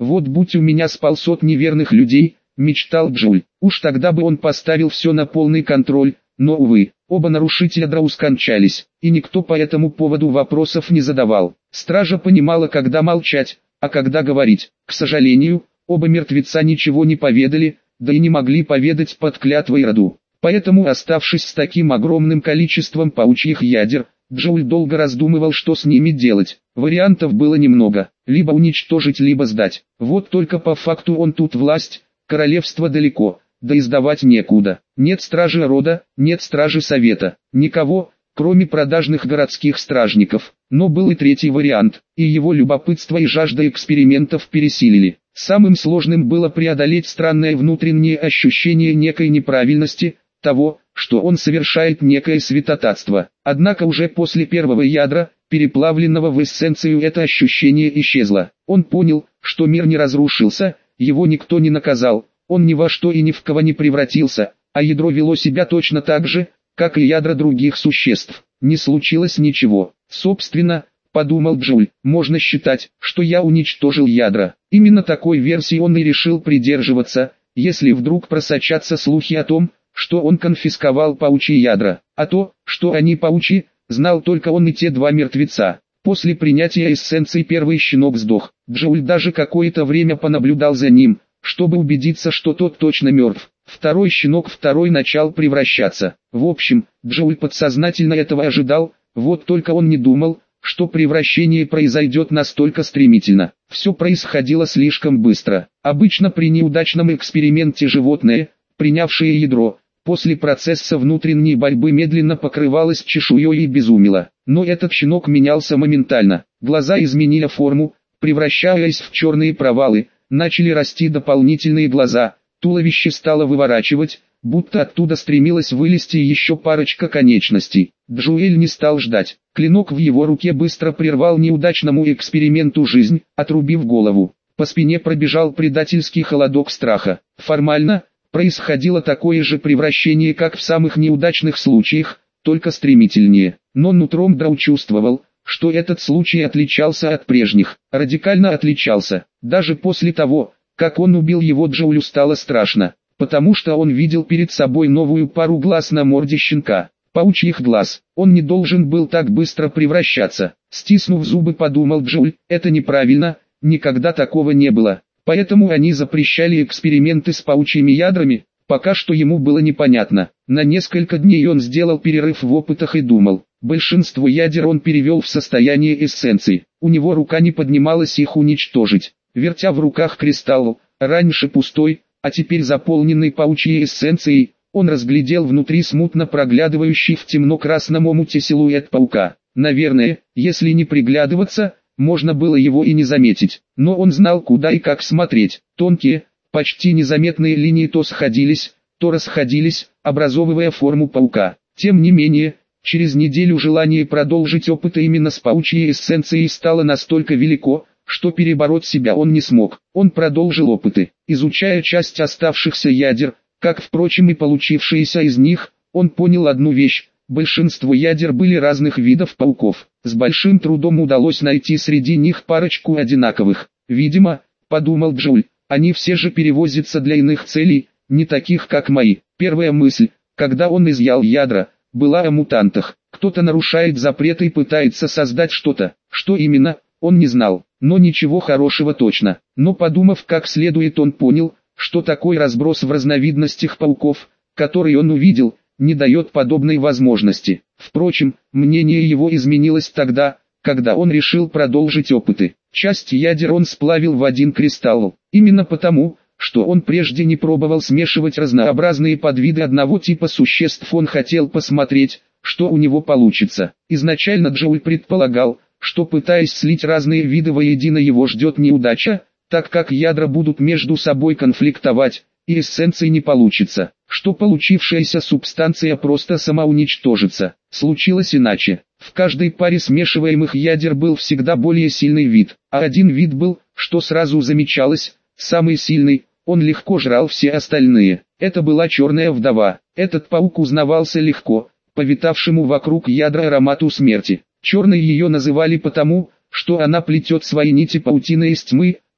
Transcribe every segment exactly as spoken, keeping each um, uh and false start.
Вот будь у меня с полсот неверных людей, мечтал Джуль, уж тогда бы он поставил все на полный контроль, но увы, оба нарушителя Драу скончались, и никто по этому поводу вопросов не задавал. Стража понимала, когда молчать, а когда говорить. К сожалению, оба мертвеца ничего не поведали, да и не могли поведать под клятвой роду. Поэтому, оставшись с таким огромным количеством паучьих ядер, Джоуль долго раздумывал, что с ними делать. Вариантов было немного, либо уничтожить, либо сдать. Вот только по факту он тут власть, королевство далеко, да и сдавать некуда. Нет стражи рода, нет стражи совета, никого, кроме продажных городских стражников. Но был и третий вариант, и его любопытство и жажда экспериментов пересилили. Самым сложным было преодолеть странное внутреннее ощущение некой неправильности, того, что он совершает некое святотатство. Однако уже после первого ядра, переплавленного в эссенцию, это ощущение исчезло. Он понял, что мир не разрушился, его никто не наказал, он ни во что и ни в кого не превратился, а ядро вело себя точно так же, как и ядра других существ. Не случилось ничего. Собственно, подумал Джуль, можно считать, что я уничтожил ядра. Именно такой версии он и решил придерживаться, если вдруг просочатся слухи о том, что он конфисковал паучьи ядра, а то, что они паучьи, знал только он и те два мертвеца. После принятия эссенции первый щенок сдох. Джоуль даже какое-то время понаблюдал за ним, чтобы убедиться, что тот точно мертв. Второй щенок второй начал превращаться. В общем, Джоуль подсознательно этого ожидал, вот только он не думал, что превращение произойдет настолько стремительно. Все происходило слишком быстро. Обычно при неудачном эксперименте животное, принявшее ядро, после процесса внутренней борьбы медленно покрывалось чешуей и безумело. Но этот щенок менялся моментально. Глаза изменили форму, превращаясь в черные провалы, начали расти дополнительные глаза, туловище стало выворачивать, будто оттуда стремилась вылезти еще парочка конечностей. Джоуль не стал ждать. Клинок в его руке быстро прервал неудачному эксперименту жизнь, отрубив голову. По спине пробежал предательский холодок страха. Формально, происходило такое же превращение, как в самых неудачных случаях, только стремительнее. Но нутром Драу чувствовал, что этот случай отличался от прежних, радикально отличался. Даже после того, как он убил его, Джоулю стало страшно, потому что он видел перед собой новую пару глаз на морде щенка. Паучьих глаз. Он не должен был так быстро превращаться. Стиснув зубы, подумал Джоуль, это неправильно, никогда такого не было. Поэтому они запрещали эксперименты с паучьими ядрами, пока что ему было непонятно. На несколько дней он сделал перерыв в опытах и думал. Большинство ядер он перевел в состояние эссенции. У него рука не поднималась их уничтожить. Вертя в руках кристалл, раньше пустой, а теперь заполненный паучьей эссенцией, он разглядел внутри смутно проглядывающий в темно-красном омуте силуэт паука. Наверное, если не приглядываться, можно было его и не заметить, но он знал, куда и как смотреть. Тонкие, почти незаметные линии то сходились, то расходились, образовывая форму паука. Тем не менее, через неделю желание продолжить опыты именно с паучьей эссенцией стало настолько велико, что перебороть себя он не смог. Он продолжил опыты, изучая часть оставшихся ядер, как, впрочем, и получившиеся из них. Он понял одну вещь. Большинство ядер были разных видов пауков. С большим трудом удалось найти среди них парочку одинаковых. Видимо, подумал Джоуль, они все же перевозятся для иных целей, не таких как мои. Первая мысль, когда он изъял ядра, была о мутантах. Кто-то нарушает запреты и пытается создать что-то. Что именно, он не знал, но ничего хорошего точно. Но подумав как следует, он понял, что такой разброс в разновидностях пауков, который он увидел, не дает подобной возможности. Впрочем, мнение его изменилось тогда, когда он решил продолжить опыты. Часть ядер он сплавил в один кристалл. Именно потому, что он прежде не пробовал смешивать разнообразные подвиды одного типа существ, он хотел посмотреть, что у него получится. Изначально Джоуль предполагал, что пытаясь слить разные виды воедино, его ждет неудача, так как ядра будут между собой конфликтовать, и эссенции не получится, что получившаяся субстанция просто самоуничтожится. Случилось иначе. В каждой паре смешиваемых ядер был всегда более сильный вид, а один вид был, что сразу замечалось, самый сильный, он легко жрал все остальные. Это была черная вдова. Этот паук узнавался легко, по витавшему вокруг ядра аромату смерти. Черной ее называли потому, что она плетет свои нити паутины из тьмы,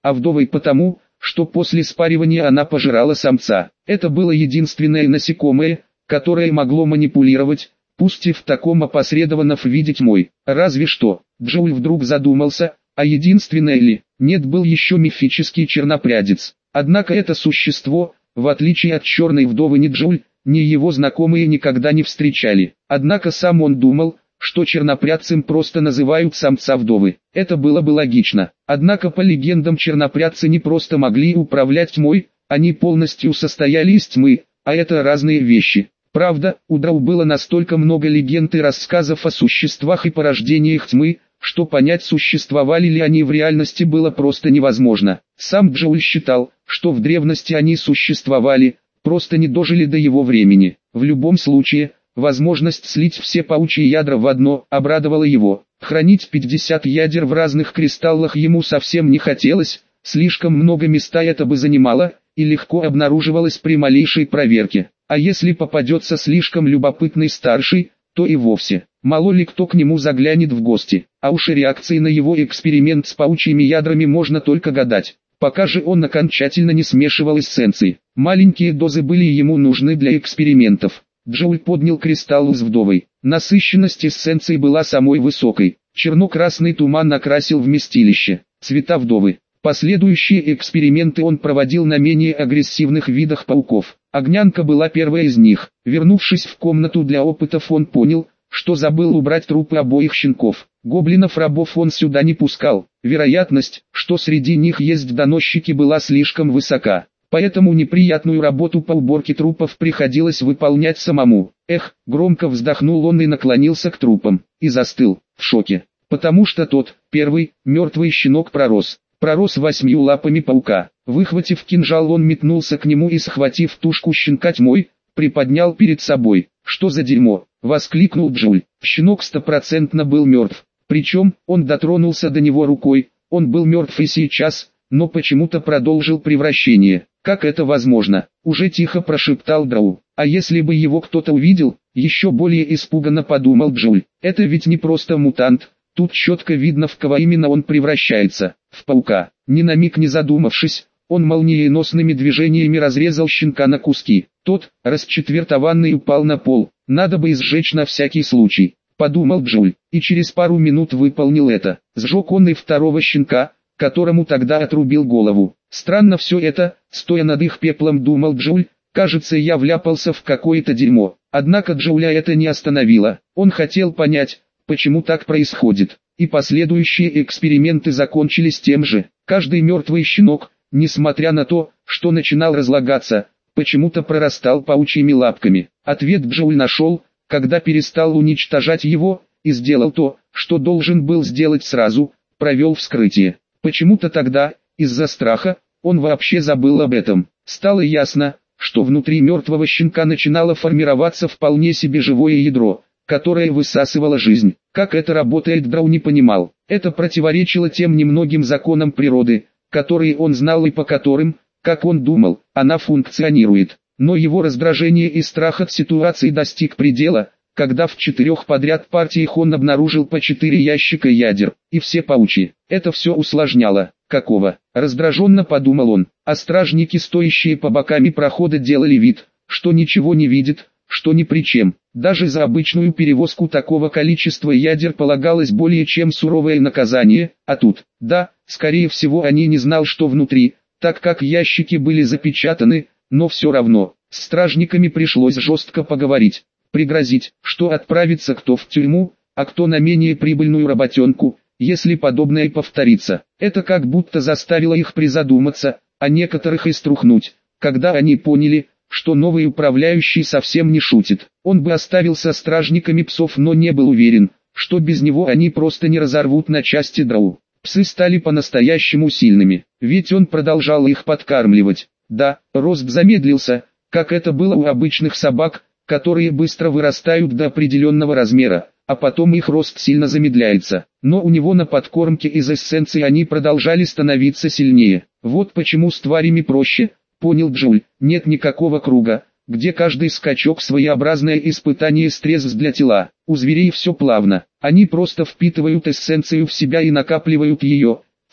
а вдовой потому, что после спаривания она пожирала самца. Это было единственное насекомое, которое могло манипулировать, пусть и в таком опосредованном виде тьмой. Разве что, Джоуль вдруг задумался, а единственное ли? Нет, был еще мифический чернопрядец. Однако это существо, в отличие от черной вдовы, ни Джоуль, ни его знакомые никогда не встречали. Однако сам он думал, что чернопрядцем просто называют самца вдовы. Это было бы логично. Однако по легендам чернопрядцы не просто могли управлять тьмой, они полностью состояли из тьмы, а это разные вещи. Правда, у Драу было настолько много легенд и рассказов о существах и порождениях тьмы, что понять, существовали ли они в реальности, было просто невозможно. Сам Джоуль считал, что в древности они существовали, просто не дожили до его времени. В любом случае, возможность слить все паучьи ядра в одно обрадовала его. Хранить пятьдесят ядер в разных кристаллах ему совсем не хотелось, слишком много места это бы занимало, и легко обнаруживалось при малейшей проверке. А если попадется слишком любопытный старший, то и вовсе. Мало ли кто к нему заглянет в гости, а уж и реакции на его эксперимент с паучьими ядрами можно только гадать. Пока же он окончательно не смешивал эссенции. Маленькие дозы были ему нужны для экспериментов. Джоуль поднял кристалл с вдовой. Насыщенность эссенции была самой высокой. Черно-красный туман окрасил вместилище. Цвета вдовы. Последующие эксперименты он проводил на менее агрессивных видах пауков. Огнянка была первой из них. Вернувшись в комнату для опытов, он понял, что забыл убрать трупы обоих щенков. Гоблинов-рабов он сюда не пускал. Вероятность, что среди них есть доносчики, была слишком высока. Поэтому неприятную работу по уборке трупов приходилось выполнять самому. Эх, громко вздохнул он и наклонился к трупам. И застыл, в шоке. Потому что тот, первый, мертвый щенок пророс. Пророс восьмью лапами паука. Выхватив кинжал, он метнулся к нему и, схватив тушку щенка тьмой, приподнял перед собой. «Что за дерьмо?» — воскликнул Джоуль. Щенок стопроцентно был мертв. Причем, он дотронулся до него рукой, он был мертв и сейчас, но почему-то продолжил превращение. «Как это возможно?» — уже тихо прошептал Драу. «А если бы его кто-то увидел?» — еще более испуганно подумал Джоуль. «Это ведь не просто мутант, тут четко видно, в кого именно он превращается, в паука». Ни на миг не задумавшись, он молниеносными движениями разрезал щенка на куски. Тот, расчетвертованный, упал на пол. «Надо бы изжечь на всякий случай», — подумал Джоуль, и через пару минут выполнил это. Сжег он и второго щенка, которому тогда отрубил голову. Странно все это, стоя над их пеплом, думал Джоуль, кажется, я вляпался в какое-то дерьмо. Однако Джоуля это не остановило. Он хотел понять, почему так происходит. И последующие эксперименты закончились тем же. Каждый мертвый щенок, несмотря на то, что начинал разлагаться, почему-то прорастал паучьими лапками. Ответ Джоуль нашел, когда перестал уничтожать его, и сделал то, что должен был сделать сразу, провел вскрытие. Почему-то тогда, из-за страха, он вообще забыл об этом. Стало ясно, что внутри мертвого щенка начинало формироваться вполне себе живое ядро, которое высасывало жизнь. Как это работает, Драу не понимал. Это противоречило тем немногим законам природы, которые он знал и по которым, как он думал, она функционирует. Но его раздражение и страх от ситуации достиг предела, когда в четырех подряд партиях он обнаружил по четыре ящика ядер, и все паучьи. Это все усложняло. Какого? Раздраженно подумал он. А стражники, стоящие по бокам прохода, делали вид, что ничего не видят, что ни при чем. Даже за обычную перевозку такого количества ядер полагалось более чем суровое наказание, а тут, да, скорее всего, они не знал, что внутри, так как ящики были запечатаны, но все равно, с стражниками пришлось жестко поговорить, пригрозить, что отправится кто в тюрьму, а кто на менее прибыльную работенку, если подобное повторится. Это как будто заставило их призадуматься, а некоторых и струхнуть, когда они поняли, что новый управляющий совсем не шутит. Он бы оставил со стражниками псов, но не был уверен, что без него они просто не разорвут на части Драу. Псы стали по-настоящему сильными, ведь он продолжал их подкармливать. Да, рост замедлился, как это было у обычных собак, которые быстро вырастают до определенного размера, а потом их рост сильно замедляется. Но у него на подкормке из эссенции они продолжали становиться сильнее. Вот почему с тварями проще, понял Джоуль. Нет никакого круга, где каждый скачок своеобразное испытание, стресс для тела. У зверей все плавно, они просто впитывают эссенцию в себя и накапливают ее,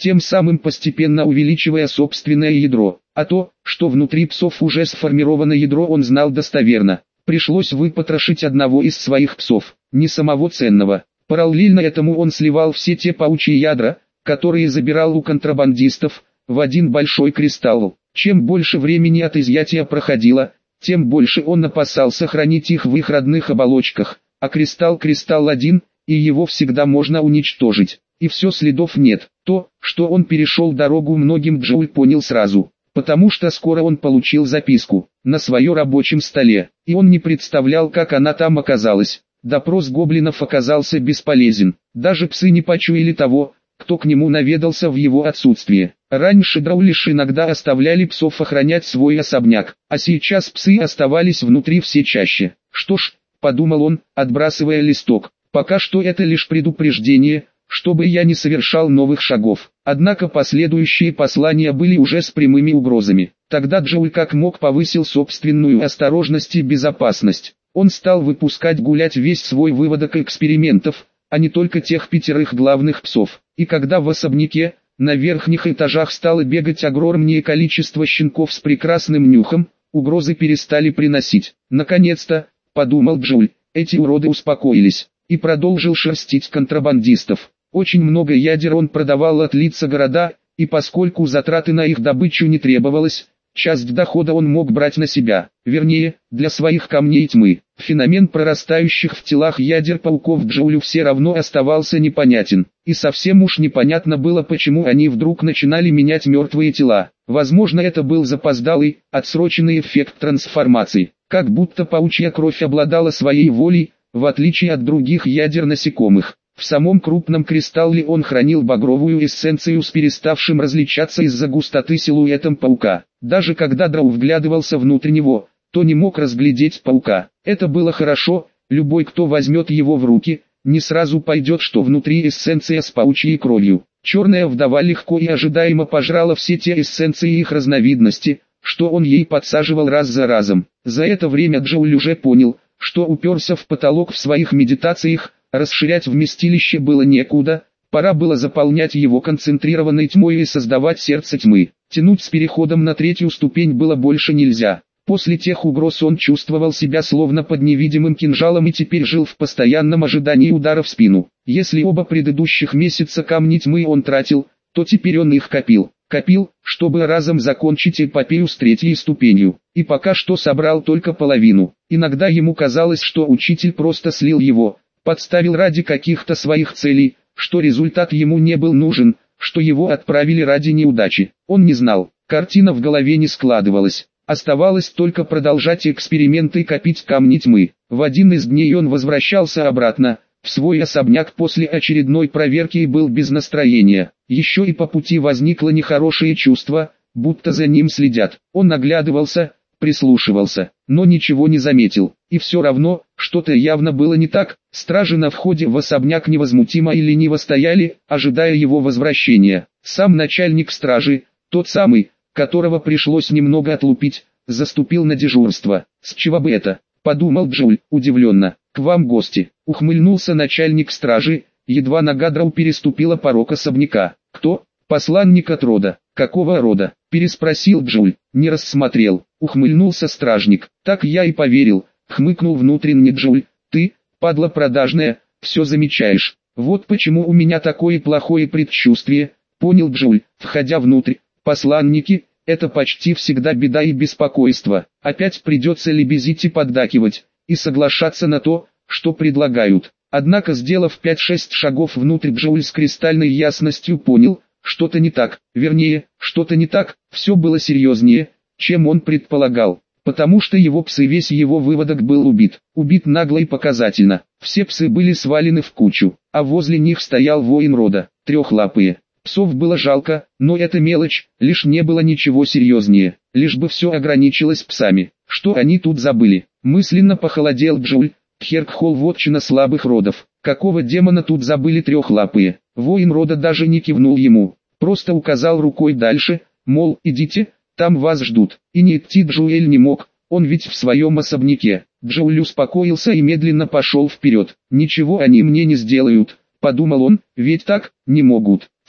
тем самым постепенно увеличивая собственное ядро. А то, что внутри псов уже сформировано ядро, он знал достоверно. Пришлось выпотрошить одного из своих псов, не самого ценного. Параллельно этому он сливал все те паучьи ядра, которые забирал у контрабандистов, в один большой кристалл. Чем больше времени от изъятия проходило, тем больше он опасался хранить их в их родных оболочках, а кристалл кристалл один, и его всегда можно уничтожить, и все, следов нет. То, что он перешел дорогу многим, Джоуль понял сразу, потому что скоро он получил записку на своем рабочем столе, и он не представлял, как она там оказалась. Допрос гоблинов оказался бесполезен, даже псы не почуяли того, кто к нему наведался в его отсутствие. Раньше Драулиш иногда оставляли псов охранять свой особняк, а сейчас псы оставались внутри все чаще. Что ж, подумал он, отбрасывая листок, пока что это лишь предупреждение, чтобы я не совершал новых шагов. Однако последующие послания были уже с прямыми угрозами. Тогда Джоуль как мог повысил собственную осторожность и безопасность. Он стал выпускать гулять весь свой выводок экспериментов, а не только тех пятерых главных псов. И когда в особняке, на верхних этажах стало бегать огромное количество щенков с прекрасным нюхом, угрозы перестали приносить. Наконец-то, подумал Джоуль, эти уроды успокоились, и продолжил шерстить контрабандистов. Очень много ядер он продавал от лица города, и поскольку затраты на их добычу не требовалось, часть дохода он мог брать на себя, вернее, для своих камней тьмы. Феномен прорастающих в телах ядер пауков Джоулю все равно оставался непонятен, и совсем уж непонятно было, почему они вдруг начинали менять мертвые тела. Возможно, это был запоздалый, отсроченный эффект трансформации, как будто паучья кровь обладала своей волей, в отличие от других ядер насекомых. В самом крупном кристалле он хранил багровую эссенцию с переставшим различаться из-за густоты силуэтом паука. Даже когда Драу вглядывался внутрь него, то не мог разглядеть паука. Это было хорошо, любой, кто возьмет его в руки, не сразу пойдет, что внутри эссенция с паучьей кровью. Черная вдова легко и ожидаемо пожрала все те эссенции и их разновидности, что он ей подсаживал раз за разом. За это время Джоуль уже понял, что уперся в потолок в своих медитациях. Расширять вместилище было некуда, пора было заполнять его концентрированной тьмой и создавать сердце тьмы. Тянуть с переходом на третью ступень было больше нельзя. После тех угроз он чувствовал себя словно под невидимым кинжалом и теперь жил в постоянном ожидании удара в спину. Если оба предыдущих месяца камни тьмы он тратил, то теперь он их копил. Копил, чтобы разом закончить эпопею с третьей ступенью. И пока что собрал только половину. Иногда ему казалось, что учитель просто слил его, подставил ради каких-то своих целей, что результат ему не был нужен, что его отправили ради неудачи. Он не знал, картина в голове не складывалась. Оставалось только продолжать эксперименты и копить камни тьмы. В один из дней он возвращался обратно, в свой особняк после очередной проверки и был без настроения. Еще и по пути возникло нехорошее чувство, будто за ним следят. Он наглядывался, прислушивался, но ничего не заметил. И все равно, что-то явно было не так. Стражи на входе в особняк невозмутимо и лениво стояли, ожидая его возвращения. Сам начальник стражи, тот самый, которого пришлось немного отлупить, заступил на дежурство. «С чего бы это?» — подумал Джоуль, удивленно. «К вам гости», — ухмыльнулся начальник стражи, едва нога Драу переступила порог особняка. «Кто?» «Посланник от рода». «Какого рода?» — переспросил Джоуль. «Не рассмотрел», — ухмыльнулся стражник. «Так я и поверил», — хмыкнул внутренне Джоуль. «Ты, падла продажная, все замечаешь. Вот почему у меня такое плохое предчувствие», — понял Джоуль, входя внутрь. «Посланники — это почти всегда беда и беспокойство. Опять придется лебезить и поддакивать, и соглашаться на то, что предлагают». Однако, сделав пять-шесть шагов внутрь, Джоуль с кристальной ясностью понял, что-то не так, вернее, что-то не так, все было серьезнее, чем он предполагал, потому что его псы, весь его выводок был убит, убит нагло и показательно. Все псы были свалены в кучу, а возле них стоял воин рода, трехлапые. Псов было жалко, но это мелочь, лишь не было ничего серьезнее, лишь бы все ограничилось псами. Что они тут забыли? Мысленно похолодел Джоуль. Херкхолл — вотчина слабых родов. Какого демона тут забыли трехлапые? Воин рода даже не кивнул ему, просто указал рукой дальше, мол, идите, там вас ждут. И не идти Джоуль не мог, он ведь в своем особняке. Джоуль успокоился и медленно пошел вперед. «Ничего они мне не сделают», — подумал он, — «ведь так, не могут».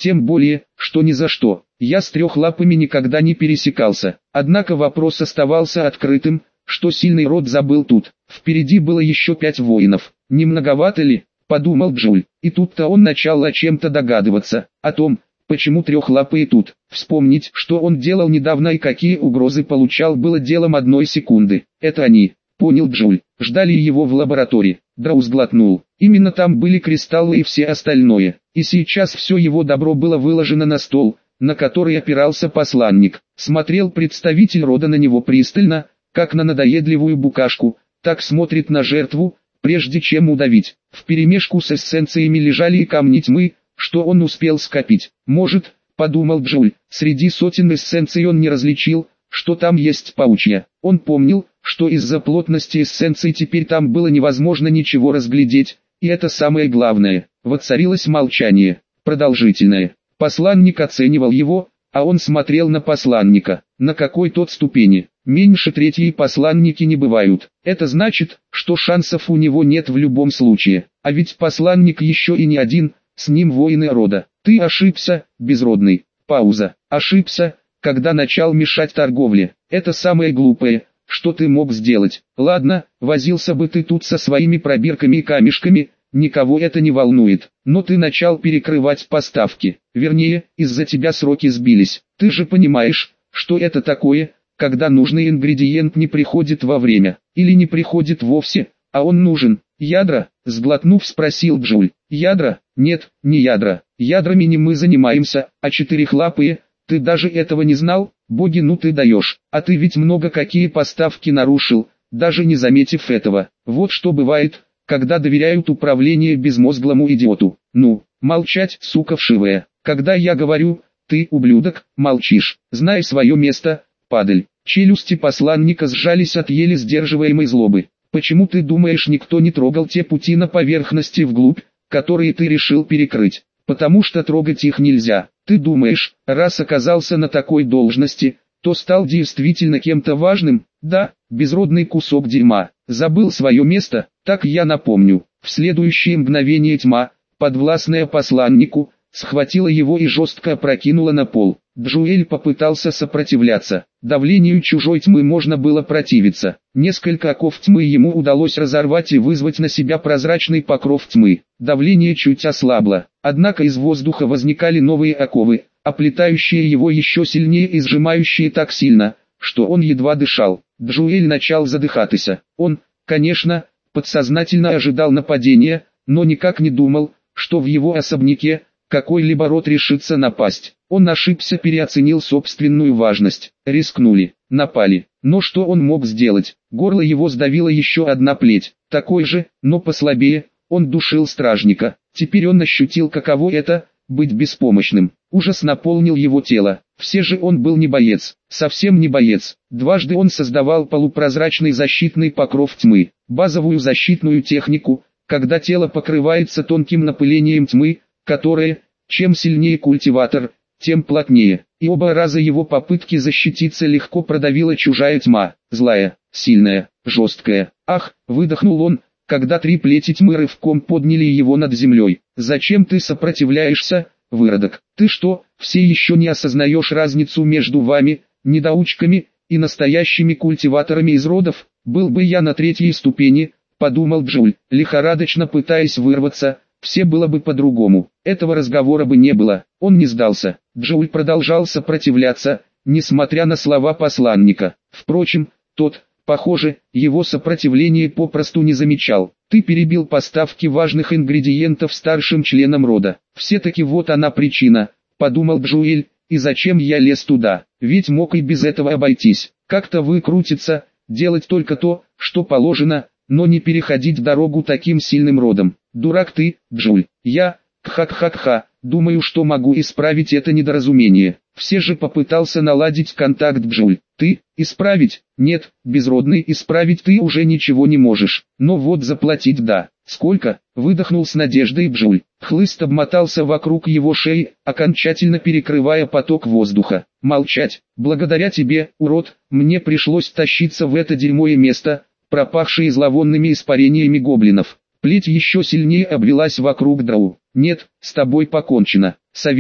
Тем более, что ни за что. Я с трехлапыми никогда не пересекался. Однако вопрос оставался открытым, что сильный род забыл тут. Впереди было еще пять воинов. Не многовато ли? Подумал Джуль. И тут-то он начал о чем-то догадываться. О том, почему трехлапые тут. Вспомнить, что он делал недавно и какие угрозы получал, было делом одной секунды. Это они, понял Джуль, ждали его в лаборатории. Драу сглотнул. Именно там были кристаллы и все остальное. И сейчас все его добро было выложено на стол, на который опирался посланник. Смотрел представитель рода на него пристально, как на надоедливую букашку, так смотрит на жертву, прежде чем удавить. Вперемешку с эссенциями лежали и камни тьмы, что он успел скопить. Может, подумал Джуль, среди сотен эссенций он не различил, что там есть паучья. Он помнил, что из-за плотности эссенций теперь там было невозможно ничего разглядеть, и это самое главное. Воцарилось молчание, продолжительное. Посланник оценивал его, а он смотрел на посланника. На какой тот ступени? Меньше третьей посланники не бывают. Это значит, что шансов у него нет в любом случае. А ведь посланник еще и не один, с ним воины рода. Ты ошибся, безродный. Пауза. Ошибся, когда начал мешать торговле. Это самое глупое, что ты мог сделать. Ладно, возился бы ты тут со своими пробирками и камешками, никого это не волнует. Но ты начал перекрывать поставки. Вернее, из-за тебя сроки сбились. Ты же понимаешь, что это такое, когда нужный ингредиент не приходит вовремя, или не приходит вовсе, а он нужен. Ядра, сглотнув, спросил Джуль. Ядра? Нет, не ядра. Ядрами не мы занимаемся, а четырехлапые. Ты даже этого не знал? Боги, ну ты даешь. А ты ведь много какие поставки нарушил, даже не заметив этого. Вот что бывает, когда доверяют управление безмозглому идиоту. Ну, молчать, сука вшивая. Когда я говорю, ты, ублюдок, молчишь. Знай свое место, падаль. Челюсти посланника сжались от еле сдерживаемой злобы. Почему ты думаешь, никто не трогал те пути на поверхности вглубь, которые ты решил перекрыть? Потому что трогать их нельзя. Ты думаешь, раз оказался на такой должности, то стал действительно кем-то важным? Да, безродный кусок дерьма. Забыл свое место, так я напомню. В следующее мгновение тьма, подвластная посланнику, схватила его и жестко опрокинула на пол. Джуэль попытался сопротивляться. Давлению чужой тьмы можно было противиться. Несколько оков тьмы ему удалось разорвать и вызвать на себя прозрачный покров тьмы. Давление чуть ослабло, однако из воздуха возникали новые оковы, оплетающие его еще сильнее и сжимающие так сильно, что он едва дышал. Джуэль начал задыхаться. Он, конечно, подсознательно ожидал нападения, но никак не думал, что в его особняке какой-либо род решится напасть. Он ошибся, переоценил собственную важность. Рискнули, напали. Но что он мог сделать? Горло его сдавила еще одна плеть. Такой же, но послабее, он душил стражника. Теперь он ощутил, каково это — быть беспомощным. Ужас наполнил его тело. Все же он был не боец, совсем не боец. Дважды он создавал полупрозрачный защитный покров тьмы, базовую защитную технику, когда тело покрывается тонким напылением тьмы, которое, чем сильнее культиватор, тем плотнее. И оба раза его попытки защититься легко продавила чужая тьма, злая, сильная, жесткая. Ах, выдохнул он, когда три плети тьмы рывком подняли его над землей. Зачем ты сопротивляешься, выродок? Ты что, все еще не осознаешь разницу между вами, недоучками, и настоящими культиваторами из родов? Был бы я на третьей ступени, подумал Джуль, лихорадочно пытаясь вырваться. Все было бы по-другому, этого разговора бы не было. Он не сдался. Джоуль продолжал сопротивляться, несмотря на слова посланника. Впрочем, тот, похоже, его сопротивление попросту не замечал. Ты перебил поставки важных ингредиентов старшим членам рода. Все-таки вот она причина, подумал Джоэль, и зачем я лез туда? Ведь мог и без этого обойтись. Как-то выкрутиться, делать только то, что положено, но не переходить дорогу таким сильным родом. Дурак ты, Джуль. Я, кха-кха-кха, думаю, что могу исправить это недоразумение. Все же попытался наладить контакт Джуль. Ты, исправить? Нет, безродный, исправить ты уже ничего не можешь. Но вот заплатить да. Сколько? Выдохнул с надеждой Джуль. Хлыст обмотался вокруг его шеи, окончательно перекрывая поток воздуха. Молчать. Благодаря тебе, урод, мне пришлось тащиться в это дерьмое место, пропахшие зловонными испарениями гоблинов. Плеть еще сильнее обвелась вокруг Драу. Нет, с тобой покончено. Совет,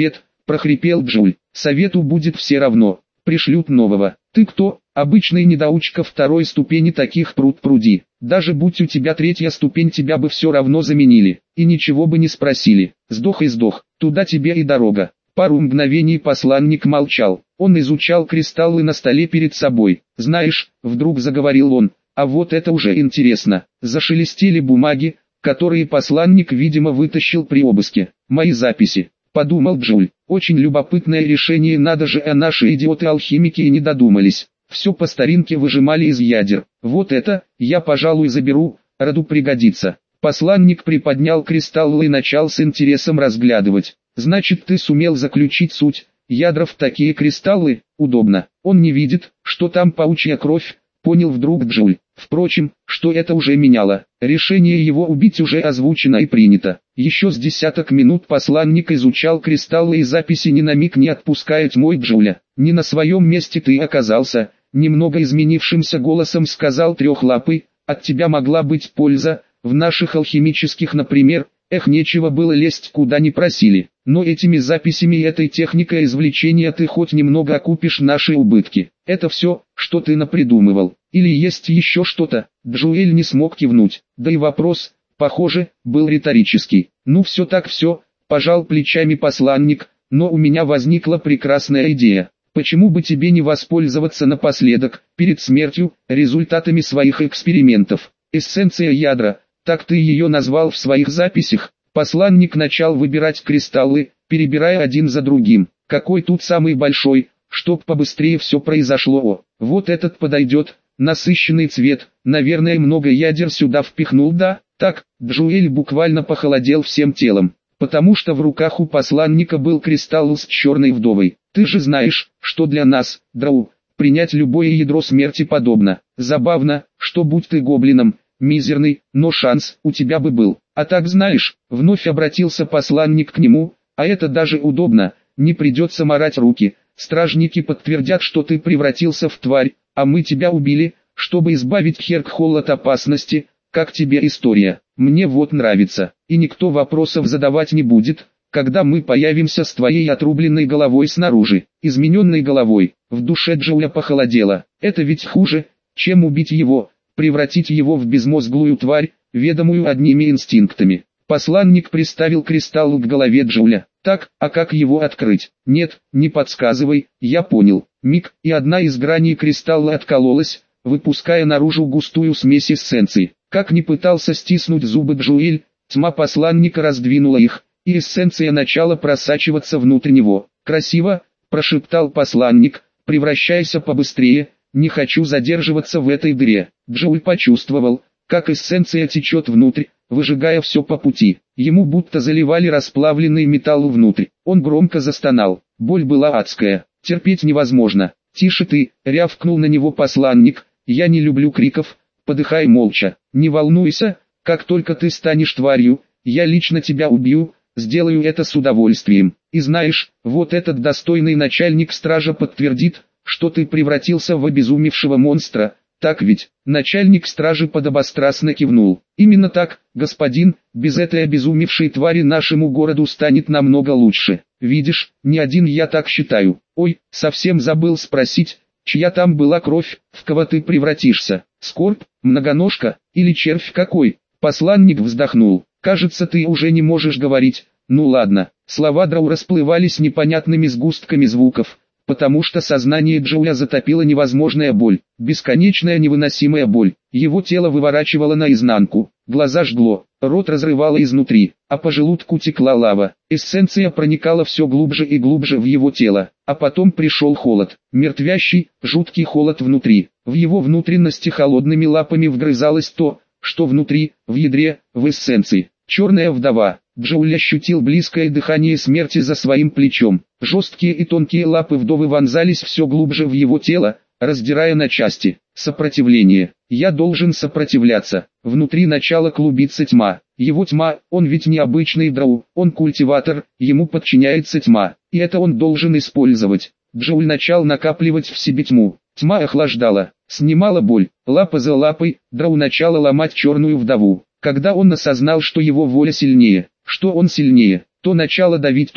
прохрипел Джуль. Совету будет все равно, пришлют нового. Ты кто? Обычный недоучка второй ступени, таких пруд пруди. Даже будь у тебя третья ступень, тебя бы все равно заменили, и ничего бы не спросили. Сдох и сдох, туда тебе и дорога. Пару мгновений посланник молчал. Он изучал кристаллы на столе перед собой. «Знаешь», — вдруг заговорил он, — «а вот это уже интересно». Зашелестели бумаги, которые посланник, видимо, вытащил при обыске. «Мои записи», — подумал Джуль. «Очень любопытное решение, надо же, а наши идиоты-алхимики и не додумались. Все по старинке выжимали из ядер. Вот это, я, пожалуй, заберу, роду пригодится». Посланник приподнял кристаллы и начал с интересом разглядывать. «Значит, ты сумел заключить суть ядра в такие кристаллы? Удобно. Он не видит, что там паучья кровь», — понял вдруг Джуль. Впрочем, что это уже меняло? Решение его убить уже озвучено и принято. Еще с десяток минут посланник изучал кристаллы и записи, ни на миг не отпуская тьмой Джуля. «Не на своем месте ты оказался», — немного изменившимся голосом сказал Трехлапый. «От тебя могла быть польза, в наших алхимических, например. Эх, нечего было лезть, куда не просили. Но этими записями и этой техникой извлечения ты хоть немного окупишь наши убытки. Это все, что ты напридумывал. Или есть еще что-то?» Джуэль не смог кивнуть. Да и вопрос, похоже, был риторический. «Ну все так все», — пожал плечами посланник, — «но у меня возникла прекрасная идея. Почему бы тебе не воспользоваться напоследок, перед смертью, результатами своих экспериментов? Эссенция ядра, так ты ее назвал в своих записях». Посланник начал выбирать кристаллы, перебирая один за другим. «Какой тут самый большой, чтоб побыстрее все произошло? О, вот этот подойдет, насыщенный цвет, наверное, много ядер сюда впихнул, да?» Так, Джуэль буквально похолодел всем телом, потому что в руках у посланника был кристалл с черной вдовой. «Ты же знаешь, что для нас, Драу, принять любое ядро смерти подобно. Забавно, что будь ты гоблином, мизерный, но шанс у тебя бы был. А так знаешь», — вновь обратился посланник к нему, — «а это даже удобно, не придется марать руки. Стражники подтвердят, что ты превратился в тварь, а мы тебя убили, чтобы избавить Хергхолл от опасности. Как тебе история? Мне вот нравится, и никто вопросов задавать не будет, когда мы появимся с твоей отрубленной головой снаружи». Измененной головой, в душе Джуля похолодело. Это ведь хуже, чем убить его, превратить его в безмозглую тварь, ведомую одними инстинктами. Посланник приставил кристалл к голове Джуля. «Так, а как его открыть?» «Нет, не подсказывай, я понял». Миг, и одна из граней кристалла откололась, выпуская наружу густую смесь эссенции. Как ни пытался стиснуть зубы Джуэль, тьма посланника раздвинула их, и эссенция начала просачиваться внутрь него. «Красиво», — прошептал посланник, — «превращайся побыстрее, не хочу задерживаться в этой дыре». Джоуль почувствовал, как эссенция течет внутрь, выжигая все по пути. Ему будто заливали расплавленный металл внутрь. Он громко застонал. Боль была адская, терпеть невозможно. «Тише ты», — рявкнул на него посланник, — «я не люблю криков, подыхай молча. Не волнуйся, как только ты станешь тварью, я лично тебя убью, сделаю это с удовольствием. И знаешь, вот этот достойный начальник стража подтвердит, что ты превратился в обезумевшего монстра, так ведь?» Начальник стражи подобострастно кивнул. «Именно так, господин, без этой обезумевшей твари нашему городу станет намного лучше. Видишь, не один я так считаю. Ой, совсем забыл спросить, чья там была кровь, в кого ты превратишься? Скорбь, многоножка, или червь какой?» Посланник вздохнул. «Кажется, ты уже не можешь говорить. Ну ладно». Слова Драу расплывались непонятными сгустками звуков, потому что сознание Джоуля затопила невозможная боль, бесконечная невыносимая боль. Его тело выворачивало наизнанку, глаза жгло, рот разрывало изнутри, а по желудку текла лава. Эссенция проникала все глубже и глубже в его тело, а потом пришел холод, мертвящий, жуткий холод внутри. В его внутренности холодными лапами вгрызалось то, что внутри, в ядре, в эссенции. Черная вдова. Джоуль ощутил близкое дыхание смерти за своим плечом. Жесткие и тонкие лапы вдовы вонзались все глубже в его тело, раздирая на части. Сопротивление. Я должен сопротивляться. Внутри начала клубиться тьма. Его тьма, он ведь не обычный драу, он культиватор, ему подчиняется тьма. И это он должен использовать. Джоуль начал накапливать в себе тьму. Тьма охлаждала, снимала боль. Лапа за лапой, драу начала ломать черную вдову. Когда он осознал, что его воля сильнее, что он сильнее, то начало давить то,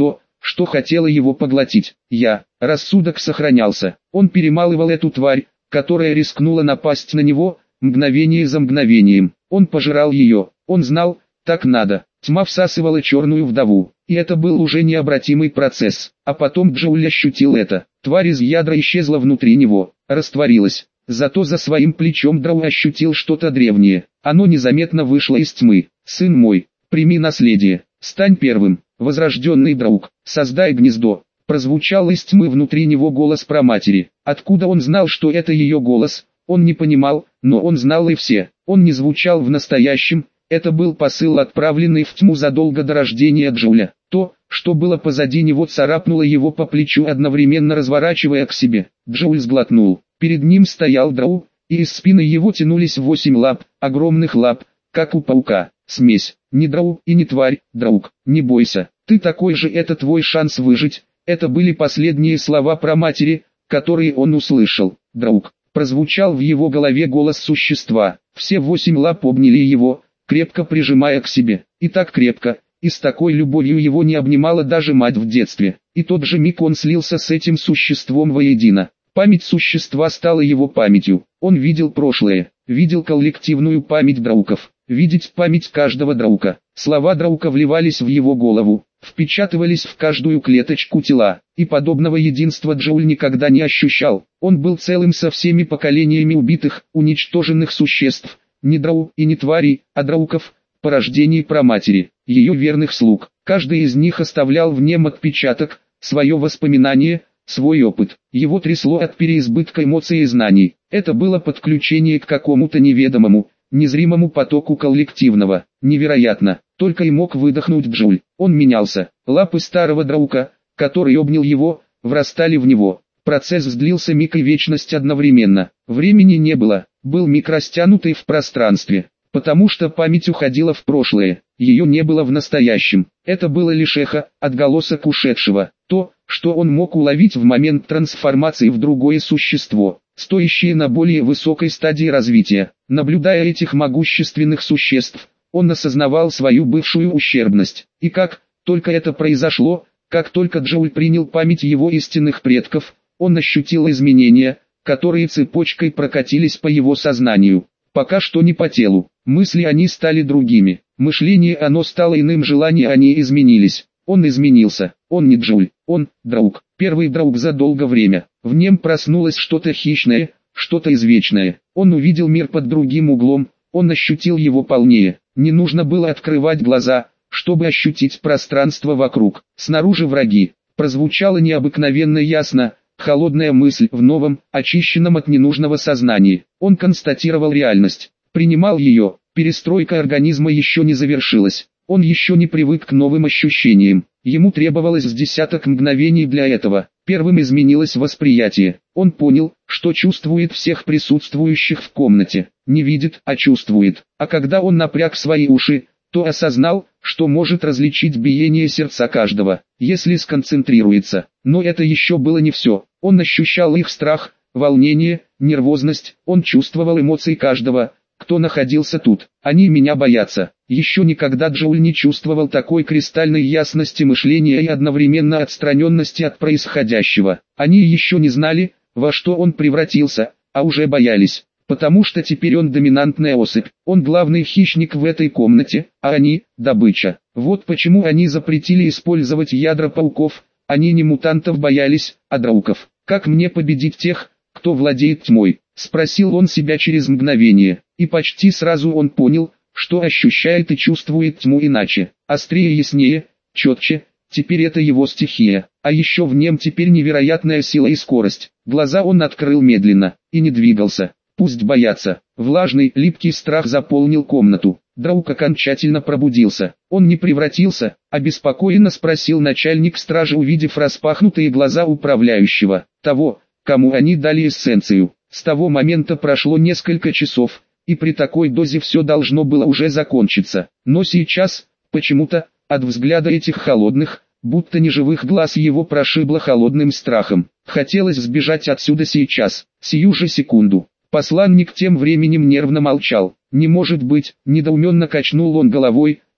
что хотела его поглотить. Я. Рассудок сохранялся. Он перемалывал эту тварь, которая рискнула напасть на него, мгновение за мгновением. Он пожирал ее. Он знал, так надо. Тьма всасывала черную вдову. И это был уже необратимый процесс. А потом Джоуль ощутил это. Тварь из ядра исчезла внутри него, растворилась. Зато за своим плечом Драу ощутил что-то древнее. Оно незаметно вышло из тьмы. «Сын мой, прими наследие, стань первым, возрожденный Драук, создай гнездо». Прозвучал из тьмы внутри него голос праматери. Откуда он знал, что это ее голос, он не понимал, но он знал и все. Он не звучал в настоящем, это был посыл, отправленный в тьму задолго до рождения Джоуля. То, что было позади него, царапнуло его по плечу, одновременно разворачивая к себе. Джоуль сглотнул. Перед ним стоял Драу, и из спины его тянулись восемь лап, огромных лап, как у паука. Смесь. Не Драу и не тварь, Драук, не бойся, ты такой же, это твой шанс выжить. Это были последние слова праматери, которые он услышал. Драук. Прозвучал в его голове голос существа. Все восемь лап обняли его, крепко прижимая к себе. И так крепко, и с такой любовью его не обнимала даже мать в детстве. И тот же миг он слился с этим существом воедино. Память существа стала его памятью. Он видел прошлое, видел коллективную память Драуков, видеть память каждого Драука. Слова Драука вливались в его голову, впечатывались в каждую клеточку тела, и подобного единства Джоуль никогда не ощущал. Он был целым со всеми поколениями убитых, уничтоженных существ, не Драу и не тварей, а Драуков, порождений праматери, ее верных слуг. Каждый из них оставлял в нем отпечаток, свое воспоминание, свой опыт. Его трясло от переизбытка эмоций и знаний. Это было подключение к какому-то неведомому, незримому потоку коллективного. Невероятно. Только и мог выдохнуть Джоуль. Он менялся. Лапы старого Драука, который обнял его, врастали в него. Процесс длился миг и вечность одновременно. Времени не было. Был миг, растянутый в пространстве. Потому что память уходила в прошлое. Ее не было в настоящем. Это было лишь эхо, отголосок ушедшего. То, что он мог уловить в момент трансформации в другое существо, стоящее на более высокой стадии развития. Наблюдая этих могущественных существ, он осознавал свою бывшую ущербность. И как только это произошло, как только Джоуль принял память его истинных предков, он ощутил изменения, которые цепочкой прокатились по его сознанию. Пока что не по телу. Мысли они стали другими. Мышление оно стало иным, желания они изменились. Он изменился. Он не Джоуль. Он Драук. Первый Драук за долгое время. В нем проснулось что-то хищное, что-то извечное. Он увидел мир под другим углом. Он ощутил его полнее. Не нужно было открывать глаза, чтобы ощутить пространство вокруг. Снаружи враги. Прозвучало необыкновенно ясно. Холодная мысль в новом, очищенном от ненужного сознании. Он констатировал реальность, принимал ее. Перестройка организма еще не завершилась. Он еще не привык к новым ощущениям. Ему требовалось с десяток мгновений для этого. Первым изменилось восприятие. Он понял, что чувствует всех присутствующих в комнате. Не видит, а чувствует. А когда он напряг свои уши, то осознал, что может различить биение сердца каждого, если сконцентрируется. Но это еще было не все. Он ощущал их страх, волнение, нервозность. Он чувствовал эмоции каждого, кто находился тут. Они меня боятся. Еще никогда Джоуль не чувствовал такой кристальной ясности мышления и одновременно отстраненности от происходящего. Они еще не знали, во что он превратился, а уже боялись. Потому что теперь он доминантная особь, он главный хищник в этой комнате, а они – добыча. Вот почему они запретили использовать ядра пауков, они не мутантов боялись, а Драуков. Как мне победить тех, кто владеет тьмой? Спросил он себя через мгновение, и почти сразу он понял, что ощущает и чувствует тьму иначе, острее, яснее, четче. Теперь это его стихия, а еще в нем теперь невероятная сила и скорость. Глаза он открыл медленно, и не двигался. Пусть боятся. Влажный, липкий страх заполнил комнату. Драук окончательно пробудился. Он не превратился, обеспокоенно спросил начальник стражи, увидев распахнутые глаза управляющего, того, кому они дали эссенцию. С того момента прошло несколько часов, и при такой дозе все должно было уже закончиться. Но сейчас, почему-то, от взгляда этих холодных, будто неживых глаз его прошибло холодным страхом. Хотелось сбежать отсюда сейчас, сию же секунду. Посланник тем временем нервно молчал. «Не может быть», — недоуменно качнул он головой,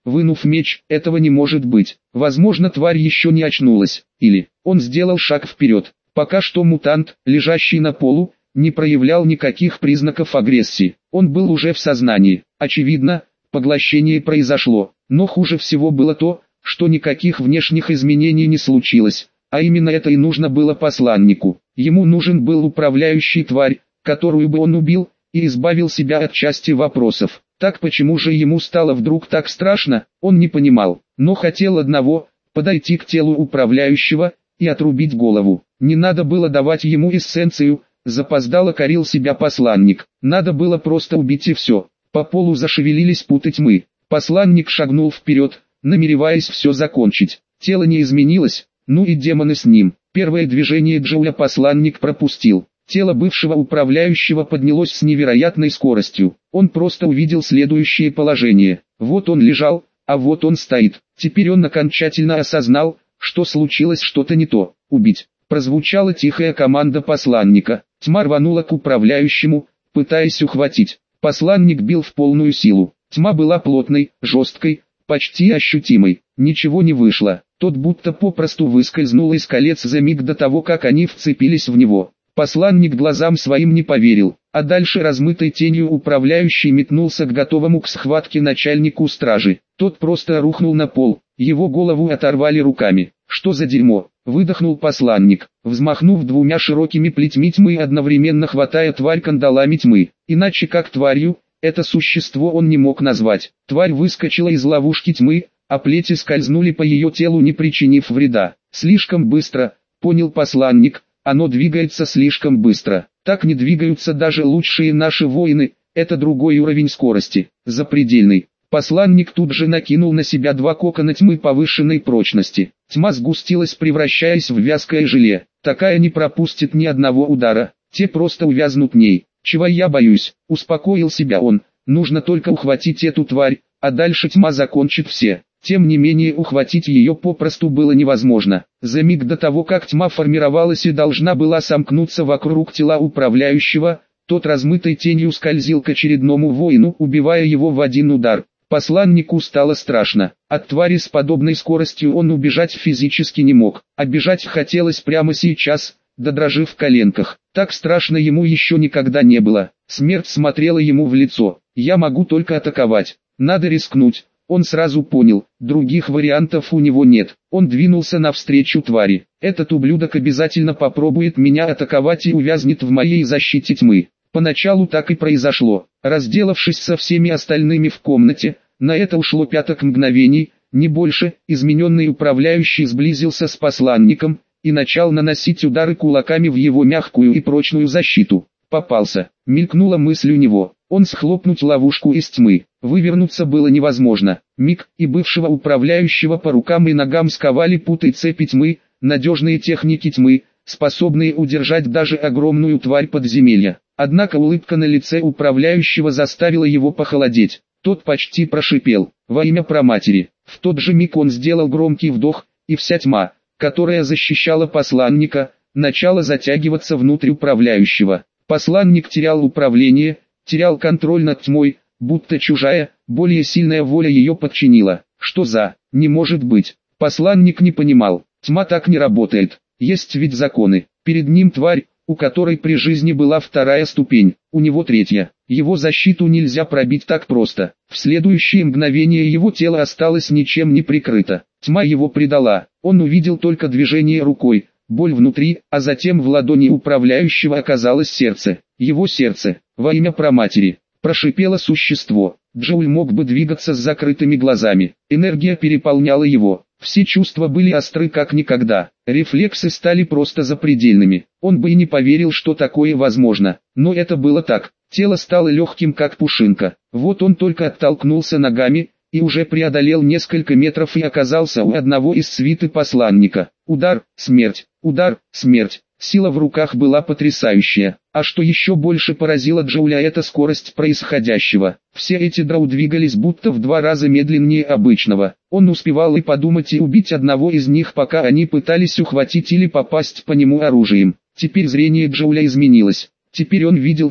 вынув меч, этого не может быть. Возможно, тварь еще не очнулась. Или, он сделал шаг вперед. Пока что мутант, лежащий на полу, не проявлял никаких признаков агрессии. Он был уже в сознании. Очевидно, поглощение произошло. Но хуже всего было то, что никаких внешних изменений не случилось. А именно это и нужно было посланнику. Ему нужен был управляющий тварь, которую бы он убил, и избавил себя от части вопросов. Так почему же ему стало вдруг так страшно, он не понимал, но хотел одного – подойти к телу управляющего и отрубить голову. Не надо было давать ему эссенцию, запоздало корил себя посланник. Надо было просто убить и все. По полу зашевелились путы тьмы. Посланник шагнул вперед, намереваясь все закончить. Тело не изменилось, ну и демоны с ним. Первое движение Джоуля посланник пропустил. Тело бывшего управляющего поднялось с невероятной скоростью. Он просто увидел следующее положение. Вот он лежал, а вот он стоит. Теперь он окончательно осознал, что случилось что-то не то. Убить. Прозвучала тихая команда посланника. Тьма рванула к управляющему, пытаясь ухватить. Посланник бил в полную силу. Тьма была плотной, жесткой, почти ощутимой. Ничего не вышло. Тот будто попросту выскользнул из колец за миг до того, как они вцепились в него. Посланник глазам своим не поверил, а дальше размытой тенью управляющий метнулся к готовому к схватке начальнику стражи. Тот просто рухнул на пол, его голову оторвали руками. «Что за дерьмо?» – выдохнул посланник, взмахнув двумя широкими плетьми тьмы, одновременно хватая тварь кандалами тьмы. Иначе как тварью, это существо он не мог назвать. Тварь выскочила из ловушки тьмы, а плети скользнули по ее телу, не причинив вреда. Слишком быстро, понял посланник. Оно двигается слишком быстро. Так не двигаются даже лучшие наши воины, это другой уровень скорости, запредельный. Посланник тут же накинул на себя два кокона тьмы повышенной прочности. Тьма сгустилась, превращаясь в вязкое желе. Такая не пропустит ни одного удара, те просто увязнут в ней. Чего я боюсь, успокоил себя он, нужно только ухватить эту тварь, а дальше тьма закончит все. Тем не менее ухватить ее попросту было невозможно. За миг до того, как тьма формировалась и должна была сомкнуться вокруг тела управляющего, тот размытой тенью скользил к очередному воину, убивая его в один удар. Посланнику стало страшно. От твари с подобной скоростью он убежать физически не мог, а бежать хотелось прямо сейчас, до дрожи в коленках. Так страшно ему еще никогда не было. Смерть смотрела ему в лицо. «Я могу только атаковать. Надо рискнуть». Он сразу понял, других вариантов у него нет. Он двинулся навстречу твари. Этот ублюдок обязательно попробует меня атаковать и увязнет в моей защите тьмы. Поначалу так и произошло. Разделавшись со всеми остальными в комнате, на это ушло пяток мгновений, не больше. Измененный управляющий сблизился с посланником и начал наносить удары кулаками в его мягкую и прочную защиту. Попался, мелькнула мысль у него. Он схлопнуть ловушку из тьмы. Вывернуться было невозможно. Миг, и бывшего управляющего по рукам и ногам сковали путы цепи тьмы, надежные техники тьмы, способные удержать даже огромную тварь подземелья. Однако улыбка на лице управляющего заставила его похолодеть. Тот почти прошипел: «Во имя праматери». В тот же миг он сделал громкий вдох, и вся тьма, которая защищала посланника, начала затягиваться внутрь управляющего. Посланник терял управление, терял контроль над тьмой, будто чужая, более сильная воля ее подчинила. Что за... не может быть. Посланник не понимал. Тьма так не работает. Есть ведь законы. Перед ним тварь, у которой при жизни была вторая ступень, у него третья. Его защиту нельзя пробить так просто. В следующее мгновение его тело осталось ничем не прикрыто. Тьма его предала. Он увидел только движение рукой, боль внутри, а затем в ладони управляющего оказалось сердце. Его сердце. «Во имя праматери», прошипело существо. Джоуль мог бы двигаться с закрытыми глазами. Энергия переполняла его. Все чувства были остры как никогда. Рефлексы стали просто запредельными. Он бы и не поверил, что такое возможно. Но это было так. Тело стало легким как пушинка. Вот он только оттолкнулся ногами, и уже преодолел несколько метров и оказался у одного из свиты посланника. Удар, смерть, удар, смерть. Сила в руках была потрясающая. А что еще больше поразило Джоуля, это скорость происходящего. Все эти драу двигались будто в два раза медленнее обычного. Он успевал и подумать, и убить одного из них, пока они пытались ухватить или попасть по нему оружием. Теперь зрение Джоуля изменилось. Теперь он видел тьму.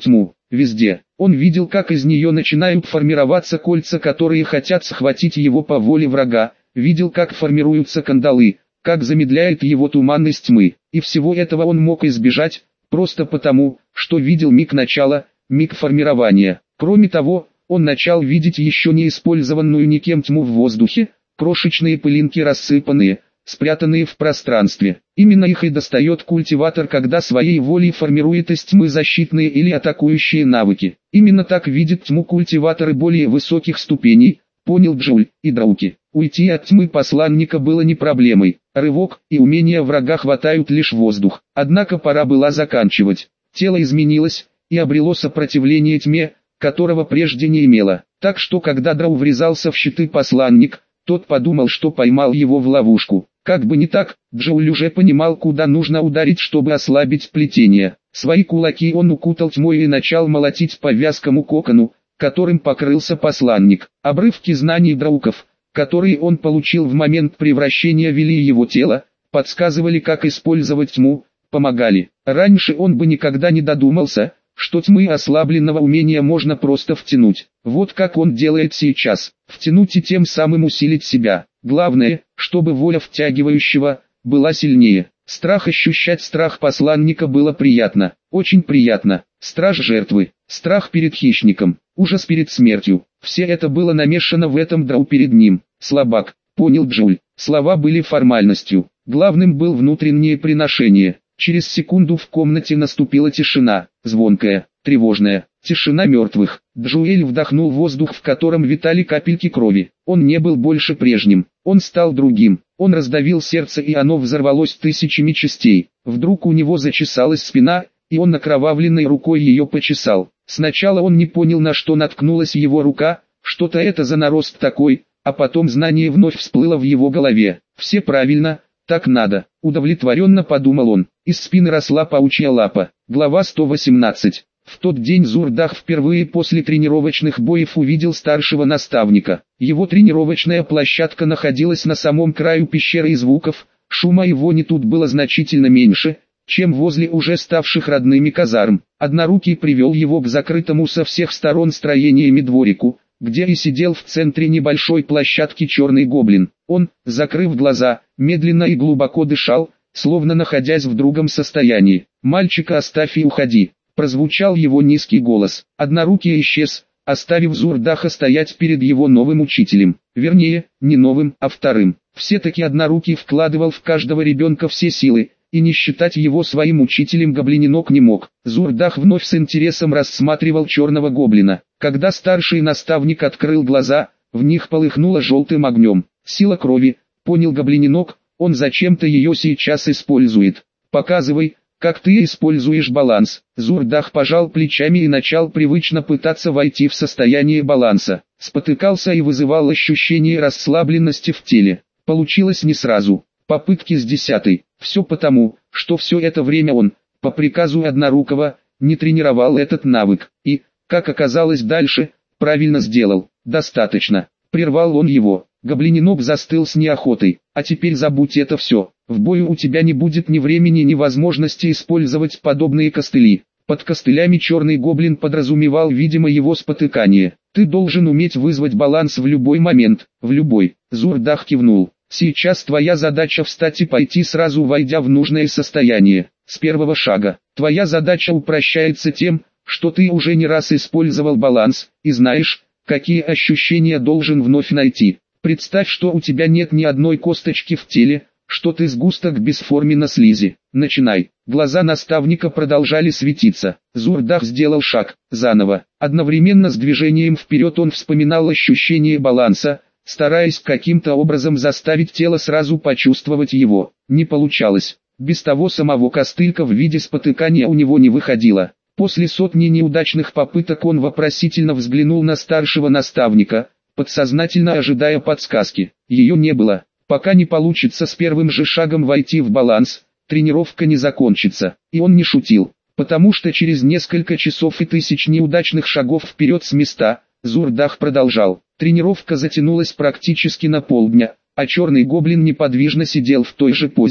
везде. Он видел, как из нее начинают формироваться кольца, которые хотят схватить его по воле врага, видел, как формируются кандалы, как замедляет его туманность тьмы. И всего этого он мог избежать, просто потому, что видел миг начала, миг формирования. Кроме того, он начал видеть еще не использованную никем тьму в воздухе, крошечные пылинки рассыпанные, спрятанные в пространстве. Именно их и достает культиватор, когда своей волей формирует из тьмы защитные или атакующие навыки. Именно так видит тьму культиваторы более высоких ступеней, понял Джуль и Драуки. Уйти от тьмы посланника было не проблемой. Рывок и умения врага хватают лишь воздух. Однако пора было заканчивать. Тело изменилось и обрело сопротивление тьме, которого прежде не имело. Так что когда Драу врезался в щиты посланник, тот подумал, что поймал его в ловушку. Как бы не так, Джоуль уже понимал, куда нужно ударить, чтобы ослабить плетение. Свои кулаки он укутал тьмой и начал молотить по вязкому кокону, которым покрылся посланник. Обрывки знаний Драуков, которые он получил в момент превращения, вели его тело, подсказывали, как использовать тьму, помогали. Раньше он бы никогда не додумался, что тьмы ослабленного умения можно просто втянуть. Вот как он делает сейчас. Втянуть и тем самым усилить себя. Главное, чтобы воля втягивающего была сильнее. Страх ощущать страх посланника было приятно. Очень приятно. Страж жертвы. Страх перед хищником. Ужас перед смертью. Все это было намешано в этом Драу перед ним. Слабак, понял Джуль. Слова были формальностью. Главным был внутреннее приношение. Через секунду в комнате наступила тишина, звонкая, тревожная, тишина мертвых. Джоэль вдохнул воздух, в котором витали капельки крови. Он не был больше прежним, он стал другим. Он раздавил сердце, и оно взорвалось тысячами частей. Вдруг у него зачесалась спина, и он окровавленной рукой ее почесал. Сначала он не понял, на что наткнулась его рука, что-то это за нарост такой, а потом знание вновь всплыло в его голове. Все правильно. Так надо, удовлетворенно подумал он. Из спины росла паучья лапа. Глава сто восемнадцать. В тот день Зурдах впервые после тренировочных боев увидел старшего наставника. Его тренировочная площадка находилась на самом краю пещеры и звуков, шума и вони тут было значительно меньше, чем возле уже ставших родными казарм. Однорукий привел его к закрытому со всех сторон строениями дворику, где и сидел в центре небольшой площадки черный гоблин. Он, закрыв глаза, медленно и глубоко дышал, словно находясь в другом состоянии. «Мальчика оставь и уходи», — прозвучал его низкий голос. Однорукий исчез, оставив Зурдаха стоять перед его новым учителем. Вернее, не новым, а вторым. Все-таки Однорукий вкладывал в каждого ребенка все силы, и не считать его своим учителем гоблиненок не мог. Зурдах вновь с интересом рассматривал черного гоблина. Когда старший наставник открыл глаза, в них полыхнуло желтым огнем. Сила крови, понял гоблиненок, он зачем-то ее сейчас использует. Показывай, как ты используешь баланс. Зурдах пожал плечами и начал привычно пытаться войти в состояние баланса. Спотыкался и вызывал ощущение расслабленности в теле. Получилось не сразу. Попытки с десятой. Все потому, что все это время он, по приказу Однорукого, не тренировал этот навык. И, как оказалось дальше, правильно сделал. Достаточно. Прервал он его. Гоблиненок застыл с неохотой. А теперь забудь это все. В бою у тебя не будет ни времени, ни возможности использовать подобные костыли. Под костылями черный гоблин подразумевал, видимо, его спотыкание. Ты должен уметь вызвать баланс в любой момент. В любой. Зурдах кивнул. Сейчас твоя задача встать и пойти, сразу войдя в нужное состояние. С первого шага. Твоя задача упрощается тем, что ты уже не раз использовал баланс, и знаешь, какие ощущения должен вновь найти. Представь, что у тебя нет ни одной косточки в теле, что ты сгусток бесформенной слизи. Начинай. Глаза наставника продолжали светиться. Зурдах сделал шаг, заново. Одновременно с движением вперед он вспоминал ощущение баланса, стараясь каким-то образом заставить тело сразу почувствовать его. Не получалось. Без того самого костылька в виде спотыкания у него не выходило. После сотни неудачных попыток он вопросительно взглянул на старшего наставника, подсознательно ожидая подсказки. Ее не было. Пока не получится с первым же шагом войти в баланс, тренировка не закончится. И он не шутил, потому что через несколько часов и тысяч неудачных шагов вперед с места, Зурдах продолжал. Тренировка затянулась практически на полдня, а черный гоблин неподвижно сидел в той же позе,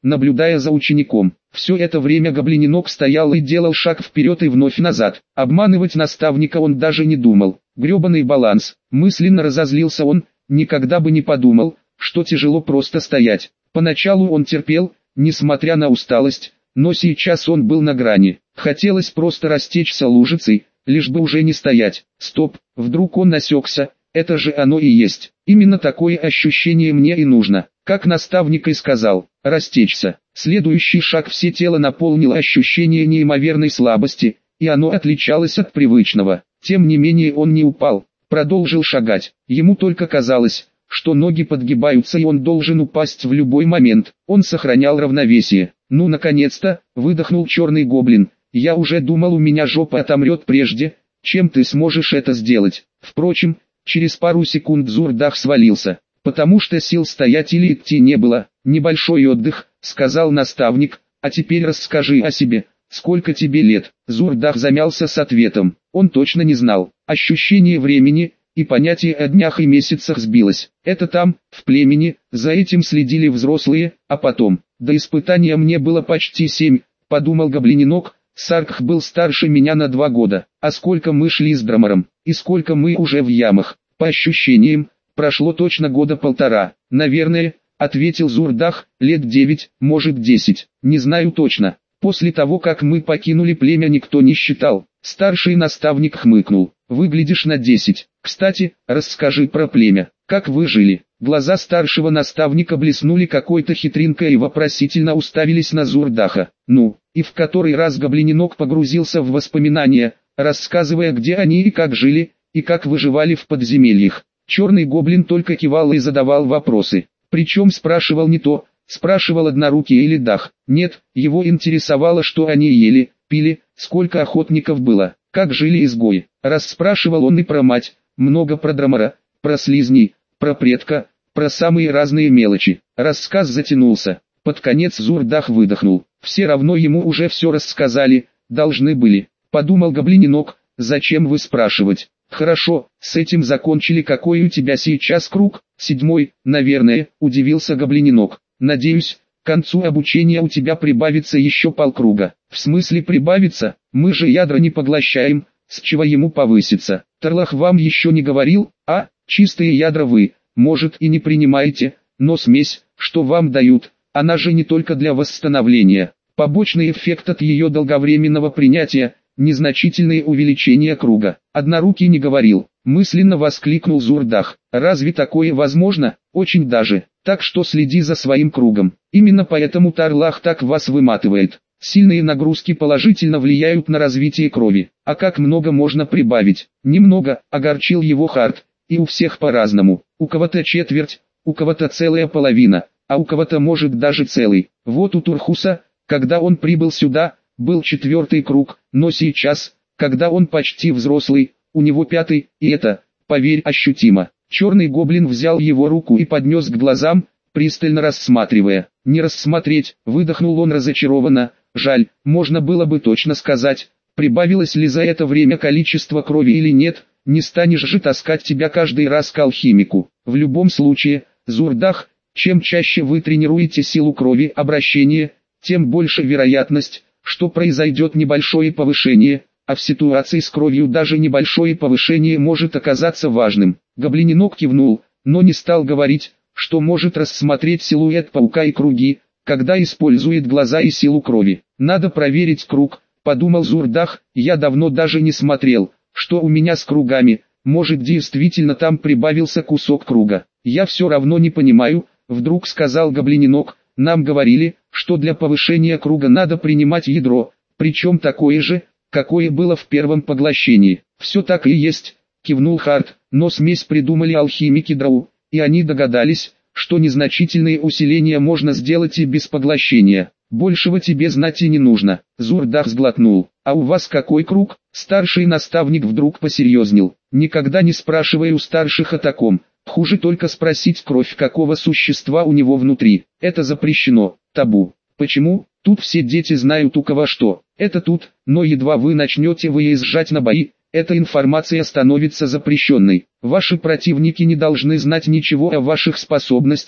наблюдая за учеником. Все это время гоблиненок стоял и делал шаг вперед и вновь назад. Обманывать наставника он даже не думал. Гребаный баланс. Мысленно разозлился он, никогда бы не подумал, что тяжело просто стоять. Поначалу он терпел, несмотря на усталость, но сейчас он был на грани. Хотелось просто растечься лужицей, лишь бы уже не стоять. Стоп, вдруг он осекся, это же оно и есть. Именно такое ощущение мне и нужно. Как наставник и сказал, растечься. Следующий шаг все тело наполнило ощущение неимоверной слабости, и оно отличалось от привычного. Тем не менее он не упал, продолжил шагать. Ему только казалось, что ноги подгибаются и он должен упасть в любой момент. Он сохранял равновесие. «Ну наконец-то», — выдохнул черный гоблин, — «я уже думал, у меня жопа отомрет прежде, чем ты сможешь это сделать». Впрочем, через пару секунд Зурдах свалился, потому что сил стоять или идти не было. «Небольшой отдых», — сказал наставник, — «а теперь расскажи о себе, сколько тебе лет?» Зурдах замялся с ответом, он точно не знал. Ощущение времени и понятие о днях и месяцах сбилось. Это там, в племени, за этим следили взрослые, а потом, до испытания мне было почти семь, подумал гоблиненок, Саркх был старше меня на два года. А сколько мы шли с Драмором, и сколько мы уже в ямах, по ощущениям, прошло точно года полтора. Наверное, ответил Зурдах, лет девять, может десять, не знаю точно. После того, как мы покинули племя, никто не считал. Старший наставник хмыкнул. Выглядишь на десять. Кстати, расскажи про племя. Как вы жили? Глаза старшего наставника блеснули какой-то хитринкой и вопросительно уставились на Зурдаха. Ну, и в который раз гоблиненок погрузился в воспоминания, рассказывая, где они и как жили, и как выживали в подземельях. Черный гоблин только кивал и задавал вопросы. Причем спрашивал не то, спрашивал однорукий или Дах. Нет, его интересовало, что они ели, пили, сколько охотников было, как жили изгои. Расспрашивал он и про мать, много про Драмора, про слизней, про предка, про самые разные мелочи. Рассказ затянулся. Под конец Зурдах выдохнул. Все равно ему уже все рассказали, должны были. Подумал гоблиненок, зачем вы спрашивать? Хорошо, с этим закончили. Какой у тебя сейчас круг? Седьмой, наверное, удивился гоблиненок. Надеюсь, к концу обучения у тебя прибавится еще полкруга. В смысле прибавится? Мы же ядра не поглощаем, с чего ему повысится? Тарлах вам еще не говорил? А, чистые ядра вы, может, и не принимаете, но смесь, что вам дают, она же не только для восстановления. Побочный эффект от ее долговременного принятия, незначительное увеличение круга. Однорукий не говорил, мысленно воскликнул Зурдах. Разве такое возможно? Очень даже. Так что следи за своим кругом. Именно поэтому Тарлах так вас выматывает. Сильные нагрузки положительно влияют на развитие крови. А как много можно прибавить? Немного, огорчил его Харт. И у всех по-разному. У кого-то четверть, у кого-то целая половина, а у кого-то может даже целый. Вот у Турхуса, когда он прибыл сюда, был четвертый круг, но сейчас, когда он почти взрослый, у него пятый, и это, поверь, ощутимо. Черный гоблин взял его руку и поднес к глазам, пристально рассматривая. «Не рассмотреть», выдохнул он разочарованно. «Жаль, можно было бы точно сказать, прибавилось ли за это время количество крови или нет, не станешь же таскать тебя каждый раз к алхимику. В любом случае, Зурдах, чем чаще вы тренируете силу крови обращения, тем больше вероятность, что произойдет небольшое повышение, а в ситуации с кровью даже небольшое повышение может оказаться важным». Гоблиненок кивнул, но не стал говорить, что может рассмотреть силуэт паука и круги, когда использует глаза и силу крови. «Надо проверить круг», подумал Зурдах, «я давно даже не смотрел, что у меня с кругами, может действительно там прибавился кусок круга. Я все равно не понимаю», вдруг сказал гоблиненок, «нам говорили, что для повышения круга надо принимать ядро, причем такое же, какое было в первом поглощении». «Все так и есть», кивнул Харт, «но смесь придумали алхимики Драу, и они догадались, что незначительные усиления можно сделать и без поглощения. Большего тебе знать и не нужно». Зурдах сглотнул. «А у вас какой круг?» Старший наставник вдруг посерьезнел. «Никогда не спрашивай у старших о таком. Хуже только спросить, кровь какого существа у него внутри. Это запрещено, табу». «Почему? Тут все дети знают у кого что. Это тут, но едва вы начнете выезжать на бои, эта информация становится запрещенной. Ваши противники не должны знать ничего о ваших способностях,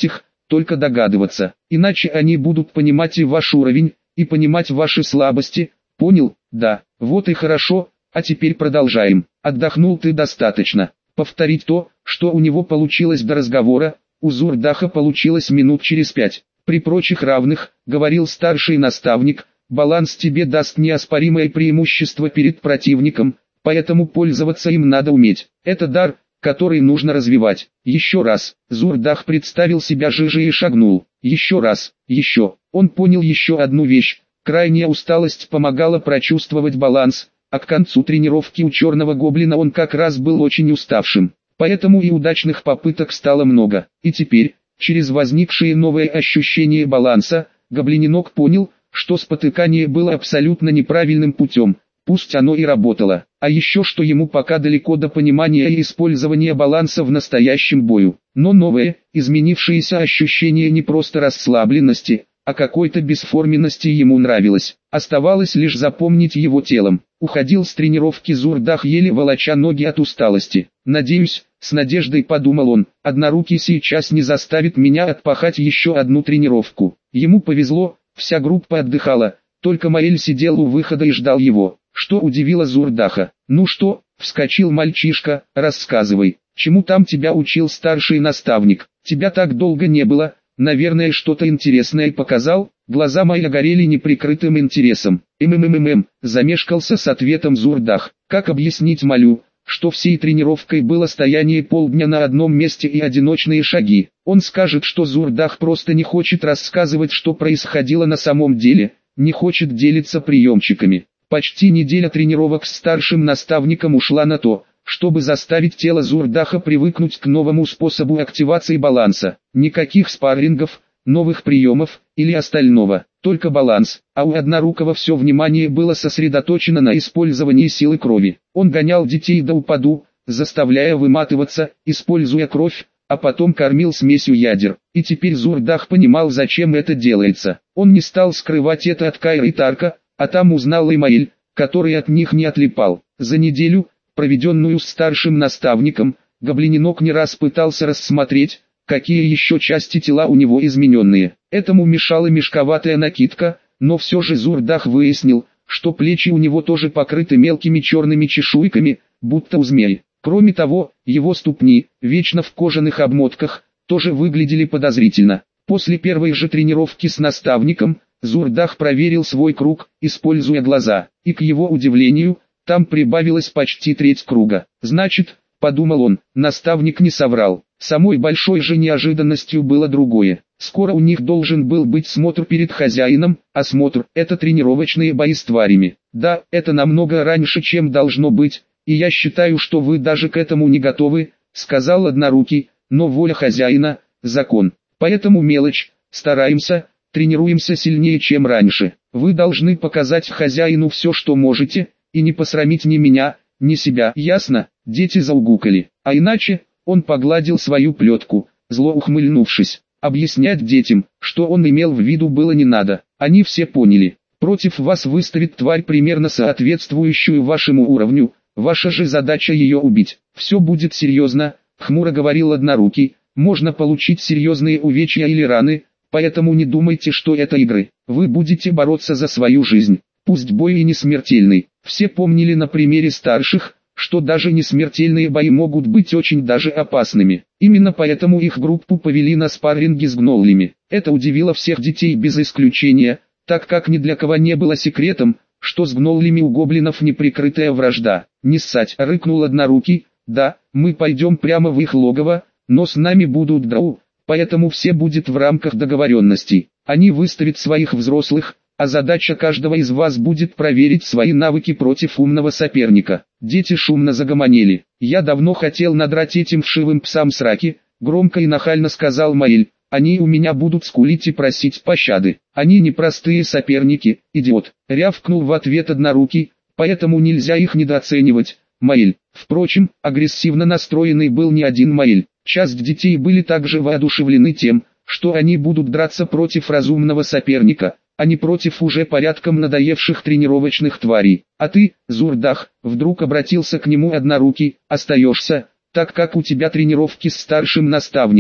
только догадываться. Иначе они будут понимать и ваш уровень, и понимать ваши слабости. Понял? Да. Вот и хорошо, а теперь продолжаем. Отдохнул ты достаточно. Повторить то, что у него получилось до разговора, у Зурдаха получилось минут через пять. При прочих равных, говорил старший наставник, баланс тебе даст неоспоримое преимущество перед противником, поэтому пользоваться им надо уметь. Это дар, который нужно развивать. Еще раз. Зурдах представил себя жиже и шагнул. Еще раз. Еще. Он понял еще одну вещь. Крайняя усталость помогала прочувствовать баланс, а к концу тренировки у черного гоблина он как раз был очень уставшим. Поэтому и удачных попыток стало много. И теперь, через возникшие новые ощущения баланса, гоблиненок понял, что спотыкание было абсолютно неправильным путем. Пусть оно и работало, а еще что ему пока далеко до понимания и использования баланса в настоящем бою. Но новое, изменившееся ощущение не просто расслабленности, а какой-то бесформенности ему нравилось. Оставалось лишь запомнить его телом. Уходил с тренировки Зурдах, еле волоча ноги от усталости. «Надеюсь», — с надеждой подумал он, — «однорукий сейчас не заставит меня отпахать еще одну тренировку». Ему повезло, вся группа отдыхала, только Маэль сидел у выхода и ждал его, что удивило Зурдаха. «Ну что?» — вскочил мальчишка, «рассказывай, чему там тебя учил старший наставник? Тебя так долго не было, наверное, что-то интересное показал?» Глаза мои горели неприкрытым интересом. «Ммммм», — замешкался с ответом Зурдах. «Как объяснить Малю, что всей тренировкой было стояние полдня на одном месте и одиночные шаги? Он скажет, что Зурдах просто не хочет рассказывать, что происходило на самом деле, не хочет делиться приемчиками. Почти неделя тренировок с старшим наставником ушла на то, чтобы заставить тело Зурдаха привыкнуть к новому способу активации баланса. Никаких спаррингов, новых приемов или остального, только баланс, а у однорукого все внимание было сосредоточено на использовании силы крови. Он гонял детей до упаду, заставляя выматываться, используя кровь, а потом кормил смесью ядер. И теперь Зурдах понимал, зачем это делается. Он не стал скрывать это от Кайра и Тарка, а там узнал и Маэль, который от них не отлипал. За неделю, проведенную с старшим наставником, гоблиненок не раз пытался рассмотреть, какие еще части тела у него измененные. Этому мешала мешковатая накидка, но все же Зурдах выяснил, что плечи у него тоже покрыты мелкими черными чешуйками, будто у змей. Кроме того, его ступни, вечно в кожаных обмотках, тоже выглядели подозрительно. После первой же тренировки с наставником, Зурдах проверил свой круг, используя глаза, и к его удивлению, там прибавилось почти треть круга. Значит, подумал он, наставник не соврал. Самой большой же неожиданностью было другое. Скоро у них должен был быть смотр перед хозяином, а смотр – это тренировочные бои с тварями. Да, это намного раньше, чем должно быть, и я считаю, что вы даже к этому не готовы, сказал однорукий, но воля хозяина – закон. Поэтому мелочь, стараемся, тренируемся сильнее, чем раньше. Вы должны показать хозяину все, что можете, и не посрамить ни меня, ни себя. Ясно? Дети заугукали. А иначе... Он погладил свою плетку, зло ухмыльнувшись. Объяснять детям, что он имел в виду, было не надо. Они все поняли. Против вас выставит тварь, примерно соответствующую вашему уровню. Ваша же задача ее убить. Все будет серьезно, хмуро говорил однорукий. Можно получить серьезные увечья или раны, поэтому не думайте, что это игры. Вы будете бороться за свою жизнь. Пусть бой и не смертельный. Все помнили на примере старших, что даже несмертельные бои могут быть очень даже опасными. Именно поэтому их группу повели на спарринги с гноллями. Это удивило всех детей без исключения, так как ни для кого не было секретом, что с гноллями у гоблинов неприкрытая вражда. «Не ссать», — рыкнул однорукий, — «да, мы пойдем прямо в их логово, но с нами будут драу, поэтому все будет в рамках договоренностей. Они выставят своих взрослых, а задача каждого из вас будет проверить свои навыки против умного соперника». Дети шумно загомонели. «Я давно хотел надрать этим вшивым псам сраки», — громко и нахально сказал Маэль. «Они у меня будут скулить и просить пощады. Они не простые соперники, идиот», — рявкнул в ответ однорукий, «поэтому нельзя их недооценивать, Маэль». Впрочем, агрессивно настроенный был не один Маэль. Часть детей были также воодушевлены тем, что они будут драться против разумного соперника, а не против уже порядком надоевших тренировочных тварей. «А ты, Зурдах», — вдруг обратился к нему однорукий, — «остаешься, так как у тебя тренировки с старшим наставником.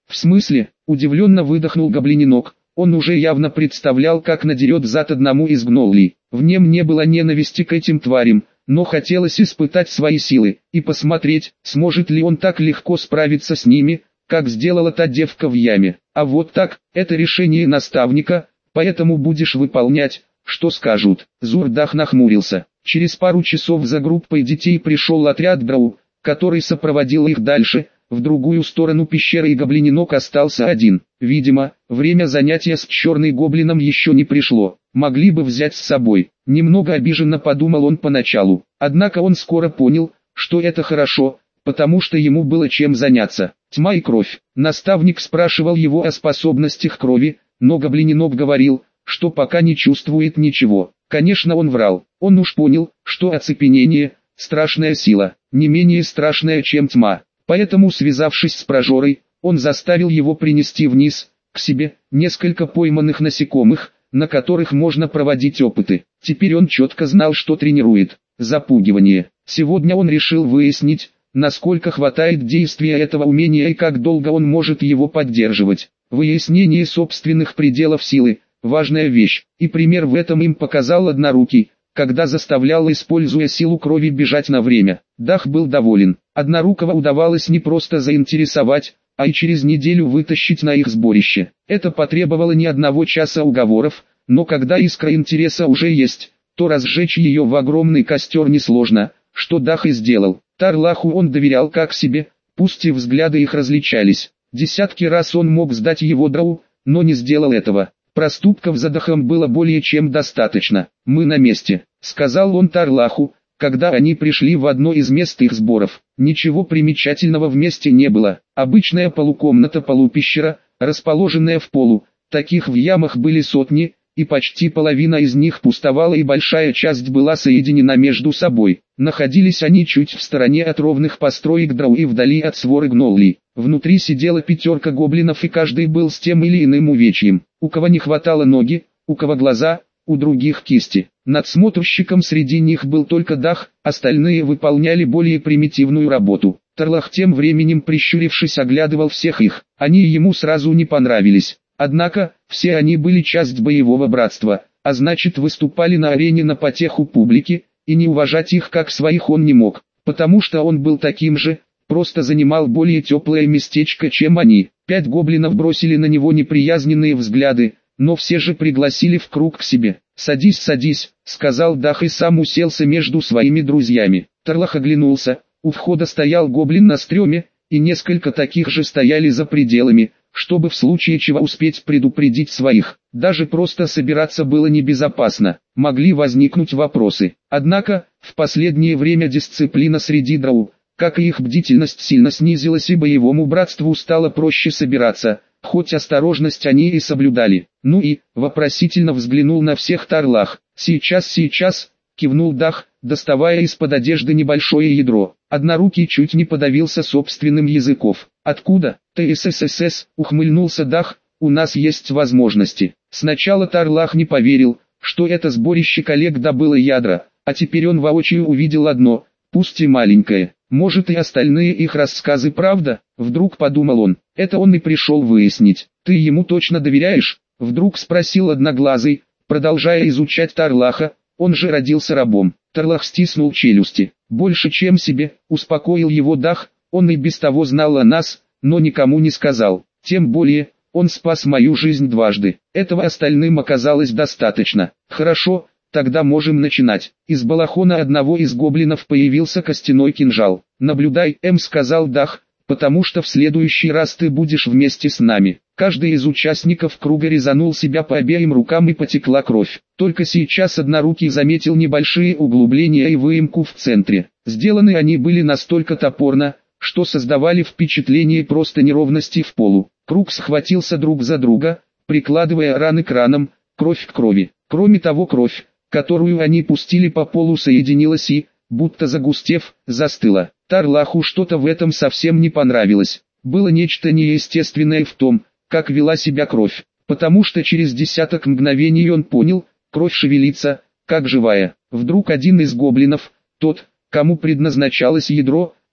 В смысле? Удивленно выдохнул гоблиненок. Он уже явно представлял, как надерет зад одному из гноллей. В нем не было ненависти к этим тварям, но хотелось испытать свои силы, и посмотреть, сможет ли он так легко справиться с ними, как сделала та девка в яме. А вот так, это решение наставника, поэтому будешь выполнять, что скажут. Зурдах нахмурился. Через пару часов за группой детей пришел отряд Драу, который сопроводил их дальше, в другую сторону пещеры, и гоблиненок остался один. Видимо, время занятия с черным гоблином еще не пришло. Могли бы взять с собой. Немного обиженно подумал он поначалу. Однако он скоро понял, что это хорошо, потому что ему было чем заняться. Тьма и кровь. Наставник спрашивал его о способностях крови, но гоблиненок говорил, что пока не чувствует ничего. Конечно, он врал. Он уж понял, что оцепенение – страшная сила, не менее страшная, чем тьма. Поэтому, связавшись с прожорой, он заставил его принести вниз, к себе, несколько пойманных насекомых, на которых можно проводить опыты. Теперь он четко знал, что тренирует. Запугивание. Сегодня он решил выяснить, насколько хватает действия этого умения и как долго он может его поддерживать. Выяснение собственных пределов силы – важная вещь, и пример в этом им показал Однорукий, когда заставлял, используя силу крови, бежать на время. Дах был доволен. Однорукого удавалось не просто заинтересовать, а и через неделю вытащить на их сборище. Это потребовало не одного часа уговоров, но когда искра интереса уже есть, то разжечь ее в огромный костер несложно, что Дах и сделал. Тарлаху он доверял как себе, пусть и взгляды их различались. Десятки раз он мог сдать его Драу, но не сделал этого. Проступков за Дахом было более чем достаточно. «Мы на месте», — сказал он Тарлаху, когда они пришли в одно из мест их сборов. Ничего примечательного в месте не было. Обычная полукомната-полупещера, расположенная в полу. Таких в ямах были сотни, и почти половина из них пустовала, и большая часть была соединена между собой. Находились они чуть в стороне от ровных построек Драу и вдали от своры гноллей. Внутри сидела пятерка гоблинов, и каждый был с тем или иным увечьем. У кого не хватало ноги, у кого глаза, у других кисти. Надсмотрщиком среди них был только Дах, остальные выполняли более примитивную работу. Тарлах тем временем, прищурившись, оглядывал всех их. Они ему сразу не понравились. Однако, все они были часть боевого братства, а значит выступали на арене на потеху публики, и не уважать их как своих он не мог, потому что он был таким же, просто занимал более теплое местечко, чем они. Пять гоблинов бросили на него неприязненные взгляды, но все же пригласили в круг к себе. «Садись, садись», — сказал Дах и сам уселся между своими друзьями. Тарлах оглянулся, у входа стоял гоблин на стреме, и несколько таких же стояли за пределами, чтобы в случае чего успеть предупредить своих. Даже просто собираться было небезопасно, могли возникнуть вопросы. Однако, в последнее время дисциплина среди Драу, как и их бдительность, сильно снизилась, и боевому братству стало проще собираться, хоть осторожность они и соблюдали. «Ну и», — вопросительно взглянул на всех Тарлах. «Сейчас, сейчас», — кивнул Дах, доставая из-под одежды небольшое ядро. Однорукий чуть не подавился собственным языков. «Откуда?» «ТССС», — ухмыльнулся Дах, — «у нас есть возможности». Сначала Тарлах не поверил, что это сборище коллег добыло ядра, а теперь он воочию увидел одно, пусть и маленькое. Может, и остальные их рассказы правда? Вдруг подумал он. Это он и пришел выяснить. «Ты ему точно доверяешь?» Вдруг спросил Одноглазый, продолжая изучать Тарлаха. Он же родился рабом. Тарлах стиснул челюсти. «Больше чем себе», — успокоил его Дах. «Он и без того знал о нас, но никому не сказал. Тем более, он спас мою жизнь дважды. Этого остальным оказалось достаточно». «Хорошо, тогда можем начинать». Из балахона одного из гоблинов появился костяной кинжал. «Наблюдай, М», — сказал Дах, — «потому что в следующий раз ты будешь вместе с нами». Каждый из участников круга резанул себя по обеим рукам, и потекла кровь. Только сейчас Однорукий заметил небольшие углубления и выемку в центре. Сделаны они были настолько топорно, что создавали впечатление просто неровности в полу. Круг схватился друг за друга, прикладывая раны к ранам, кровь к крови. Кроме того, кровь, которую они пустили по полу, соединилась и, будто загустев, застыла. Тарлаху что-то в этом совсем не понравилось. Было нечто неестественное в том, как вела себя кровь, потому что через десяток мгновений он понял, кровь шевелится, как живая. Вдруг один из гоблинов, тот, кому предназначалось ядро,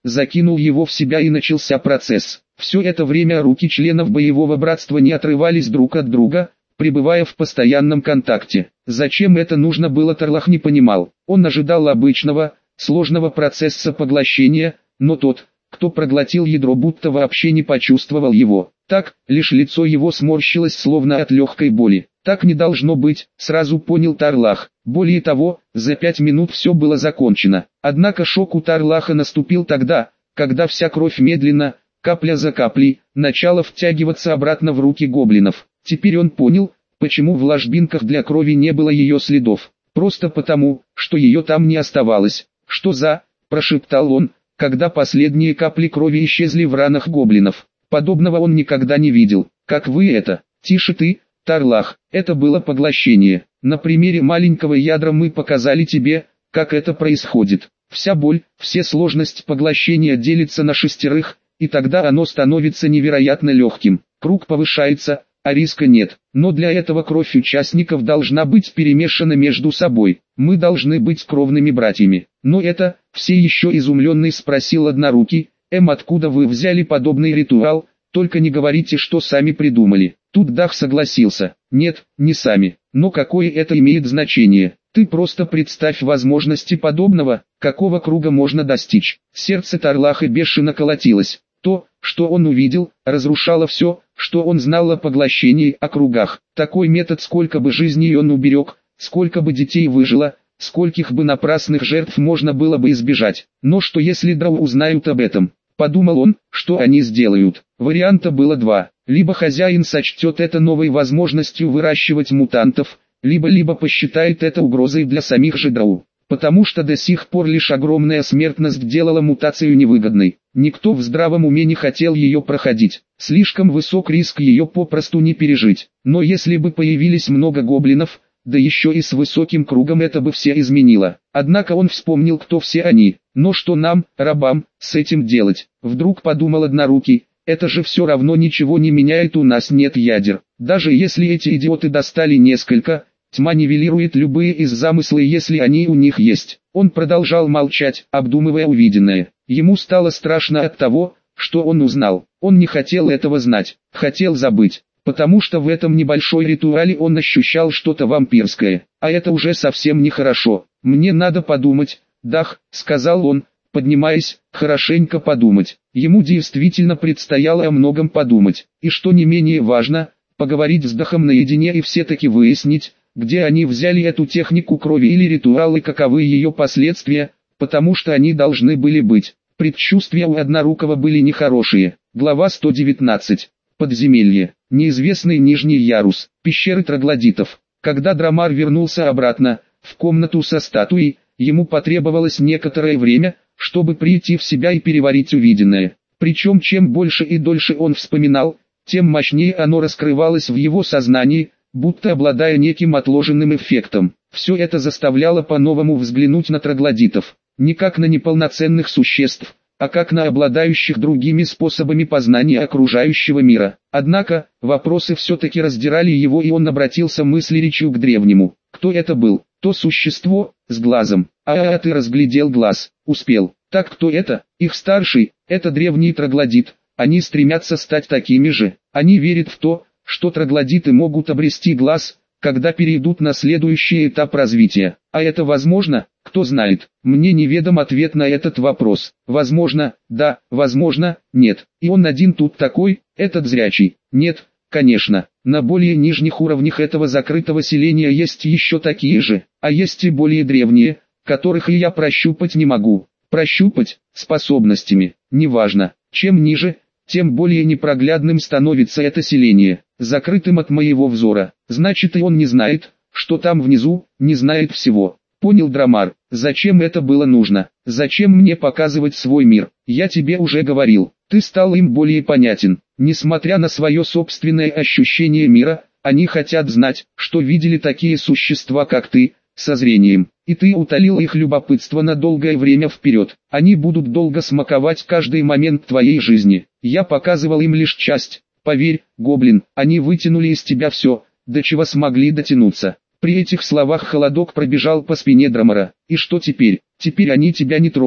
закинул его в себя и начался процесс. Все это время руки членов боевого братства не отрывались друг от друга, пребывая в постоянном контакте. Зачем это нужно было, Тарлах не понимал. Он ожидал обычного, сложного процесса поглощения, но тот, кто проглотил ядро, будто вообще не почувствовал его. Так, лишь лицо его сморщилось словно от легкой боли. Так не должно быть, сразу понял Тарлах. Более того, за пять минут все было закончено. Однако шок у Тарлаха наступил тогда, когда вся кровь медленно, капля за каплей, начала втягиваться обратно в руки гоблинов. Теперь он понял, почему в ложбинках для крови не было ее следов. Просто потому, что ее там не оставалось. «Что за...» – прошептал он, когда последние капли крови исчезли в ранах гоблинов. Подобного он никогда не видел. «Как вы это?» «Тише ты, Тарлах, это было поглощение. На примере маленького ядра мы показали тебе, как это происходит. Вся боль, все сложность поглощения делится на шестерых, и тогда оно становится невероятно легким. Круг повышается, а риска нет. Но для этого кровь участников должна быть перемешана между собой. Мы должны быть кровными братьями». «Но это...» — все еще изумленный спросил Однорукий. «Эм, откуда вы взяли подобный ритуал? Только не говорите, что сами придумали». Тут Дах согласился. «Нет, не сами. Но какое это имеет значение? Ты просто представь возможности подобного, какого круга можно достичь». Сердце Тарлаха бешено колотилось. То, что он увидел, разрушало все, что он знал о поглощении, о кругах. Такой метод, сколько бы жизней он уберег, сколько бы детей выжило, скольких бы напрасных жертв можно было бы избежать. Но что если драу узнают об этом? Подумал он, что они сделают. Варианта было два. Либо хозяин сочтет это новой возможностью выращивать мутантов, либо-либо посчитает это угрозой для самих же драу. Потому что до сих пор лишь огромная смертность делала мутацию невыгодной. Никто в здравом уме не хотел ее проходить. Слишком высок риск ее попросту не пережить. Но если бы появились много гоблинов, да еще и с высоким кругом, это бы все изменило. Однако он вспомнил, кто все они. Но что нам, рабам, с этим делать? Вдруг подумал Однорукий. Это же все равно ничего не меняет, у нас нет ядер. Даже если эти идиоты достали несколько, тьма нивелирует любые из замыслы, если они у них есть. Он продолжал молчать, обдумывая увиденное. Ему стало страшно от того, что он узнал. Он не хотел этого знать, хотел забыть. Потому что в этом небольшой ритуале он ощущал что-то вампирское. А это уже совсем нехорошо. «Мне надо подумать, Дах», — сказал он, поднимаясь, — «хорошенько подумать». Ему действительно предстояло о многом подумать. И что не менее важно, поговорить с Дахом наедине и все-таки выяснить, где они взяли эту технику крови или ритуалы, каковы ее последствия, потому что они должны были быть. Предчувствия у Однорукого были нехорошие. Глава сто девятнадцать. Подземелье. Неизвестный нижний ярус. Пещеры троглодитов. Когда Драмар вернулся обратно, в комнату со статуей, ему потребовалось некоторое время, чтобы прийти в себя и переварить увиденное. Причем чем больше и дольше он вспоминал, тем мощнее оно раскрывалось в его сознании, будто обладая неким отложенным эффектом. Все это заставляло по-новому взглянуть на троглодитов. Не как на неполноценных существ, а как на обладающих другими способами познания окружающего мира. Однако, вопросы все-таки раздирали его, и он обратился мыслеречью к древнему. Кто это был? То существо, с глазом. А, а ты разглядел глаз, успел. Так кто это? Их старший, это древний троглодит. Они стремятся стать такими же. Они верят в то, что троглодиты могут обрести глаз, когда перейдут на следующий этап развития. А это возможно? Кто знает. Мне неведом ответ на этот вопрос. Возможно, да, возможно, нет. И он один тут такой, этот зрячий. Нет, конечно. На более нижних уровнях этого закрытого селения есть еще такие же, а есть и более древние, которых и я прощупать не могу. Прощупать, способностями, неважно. Чем ниже, тем более непроглядным становится это селение, закрытым от моего взора. Значит, и он не знает, что там внизу, не знает всего. Понял, Драмар, зачем это было нужно? Зачем мне показывать свой мир? Я тебе уже говорил, ты стал им более понятен. Несмотря на свое собственное ощущение мира, они хотят знать, что видели такие существа, как ты, со зрением. И ты утолил их любопытство на долгое время вперед. Они будут долго смаковать каждый момент твоей жизни. Я показывал им лишь часть. Поверь, гоблин, они вытянули из тебя все, до чего смогли дотянуться. При этих словах холодок пробежал по спине Драмара. И что теперь? Теперь они тебя не тронут,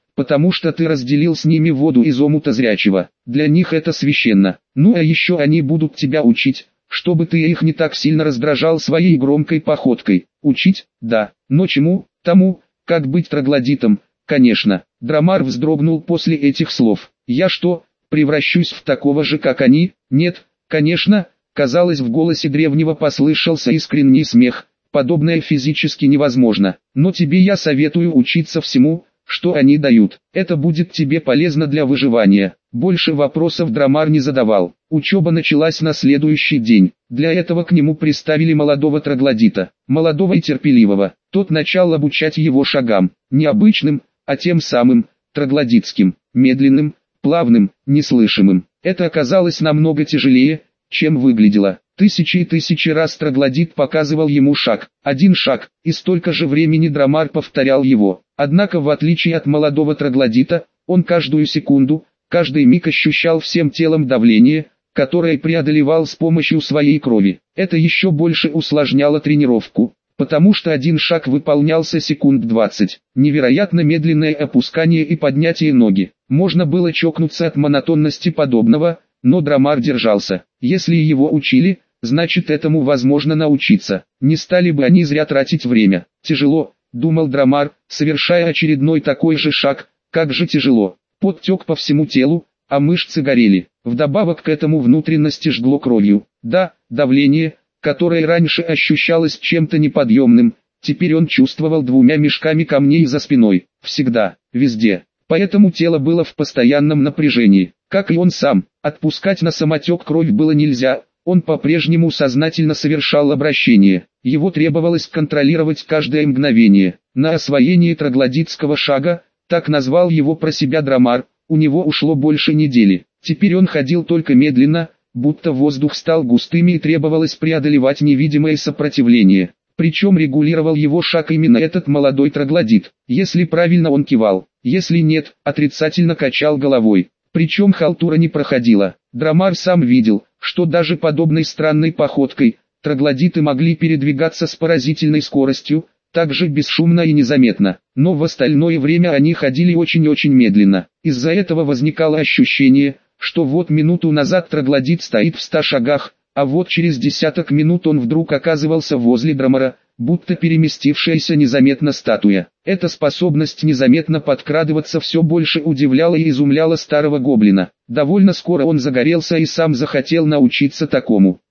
потому что ты разделил с ними воду из омута зрячего. Для них это священно. Ну а еще они будут тебя учить, чтобы ты их не так сильно раздражал своей громкой походкой. Учить? Да. Но чему? Тому, как быть троглодитом, конечно. Драмар вздрогнул после этих слов. Я что, превращусь в такого же, как они? Нет, конечно. Казалось, в голосе древнего послышался искренний смех. Подобное физически невозможно. Но тебе я советую учиться всему, что они дают. Это будет тебе полезно для выживания. Больше вопросов Драмар не задавал. Учеба началась на следующий день. Для этого к нему приставили молодого троглодита. Молодого и терпеливого. Тот начал обучать его шагам. Не обычным, а тем самым, троглодитским. Медленным, плавным, неслышимым. Это оказалось намного тяжелее, чем выглядело. Тысячи и тысячи раз троглодит показывал ему шаг, один шаг, и столько же времени Драмар повторял его. Однако в отличие от молодого троглодита, он каждую секунду, каждый миг ощущал всем телом давление, которое преодолевал с помощью своей крови. Это еще больше усложняло тренировку, потому что один шаг выполнялся секунд двадцать. Невероятно медленное опускание и поднятие ноги. Можно было чокнуться от монотонности подобного, но Драмар держался. Если его учили, значит этому возможно научиться. Не стали бы они зря тратить время. Тяжело, думал Драмар, совершая очередной такой же шаг, как же тяжело. Пот тек по всему телу, а мышцы горели. Вдобавок к этому внутренности жгло кровью. Да, давление, которое раньше ощущалось чем-то неподъемным, теперь он чувствовал двумя мешками камней за спиной. Всегда, везде. Поэтому тело было в постоянном напряжении. Как и он сам, отпускать на самотек кровь было нельзя. Он по-прежнему сознательно совершал обращение. Его требовалось контролировать каждое мгновение. На освоение троглодитского шага, так назвал его про себя Драмар, у него ушло больше недели. Теперь он ходил только медленно, будто воздух стал густым и требовалось преодолевать невидимое сопротивление. Причем регулировал его шаг именно этот молодой троглодит. Если правильно, он кивал, если нет, отрицательно качал головой. Причем халтура не проходила. Драмар сам видел, что даже подобной странной походкой, троглодиты могли передвигаться с поразительной скоростью, так же бесшумно и незаметно. Но в остальное время они ходили очень-очень медленно. Из-за этого возникало ощущение, что вот минуту назад троглодит стоит в ста шагах, а вот через десяток минут он вдруг оказывался возле Драмара, будто переместившаяся незаметно статуя. Эта способность незаметно подкрадываться все больше удивляла и изумляла старого гоблина. Довольно скоро он загорелся и сам захотел научиться такому.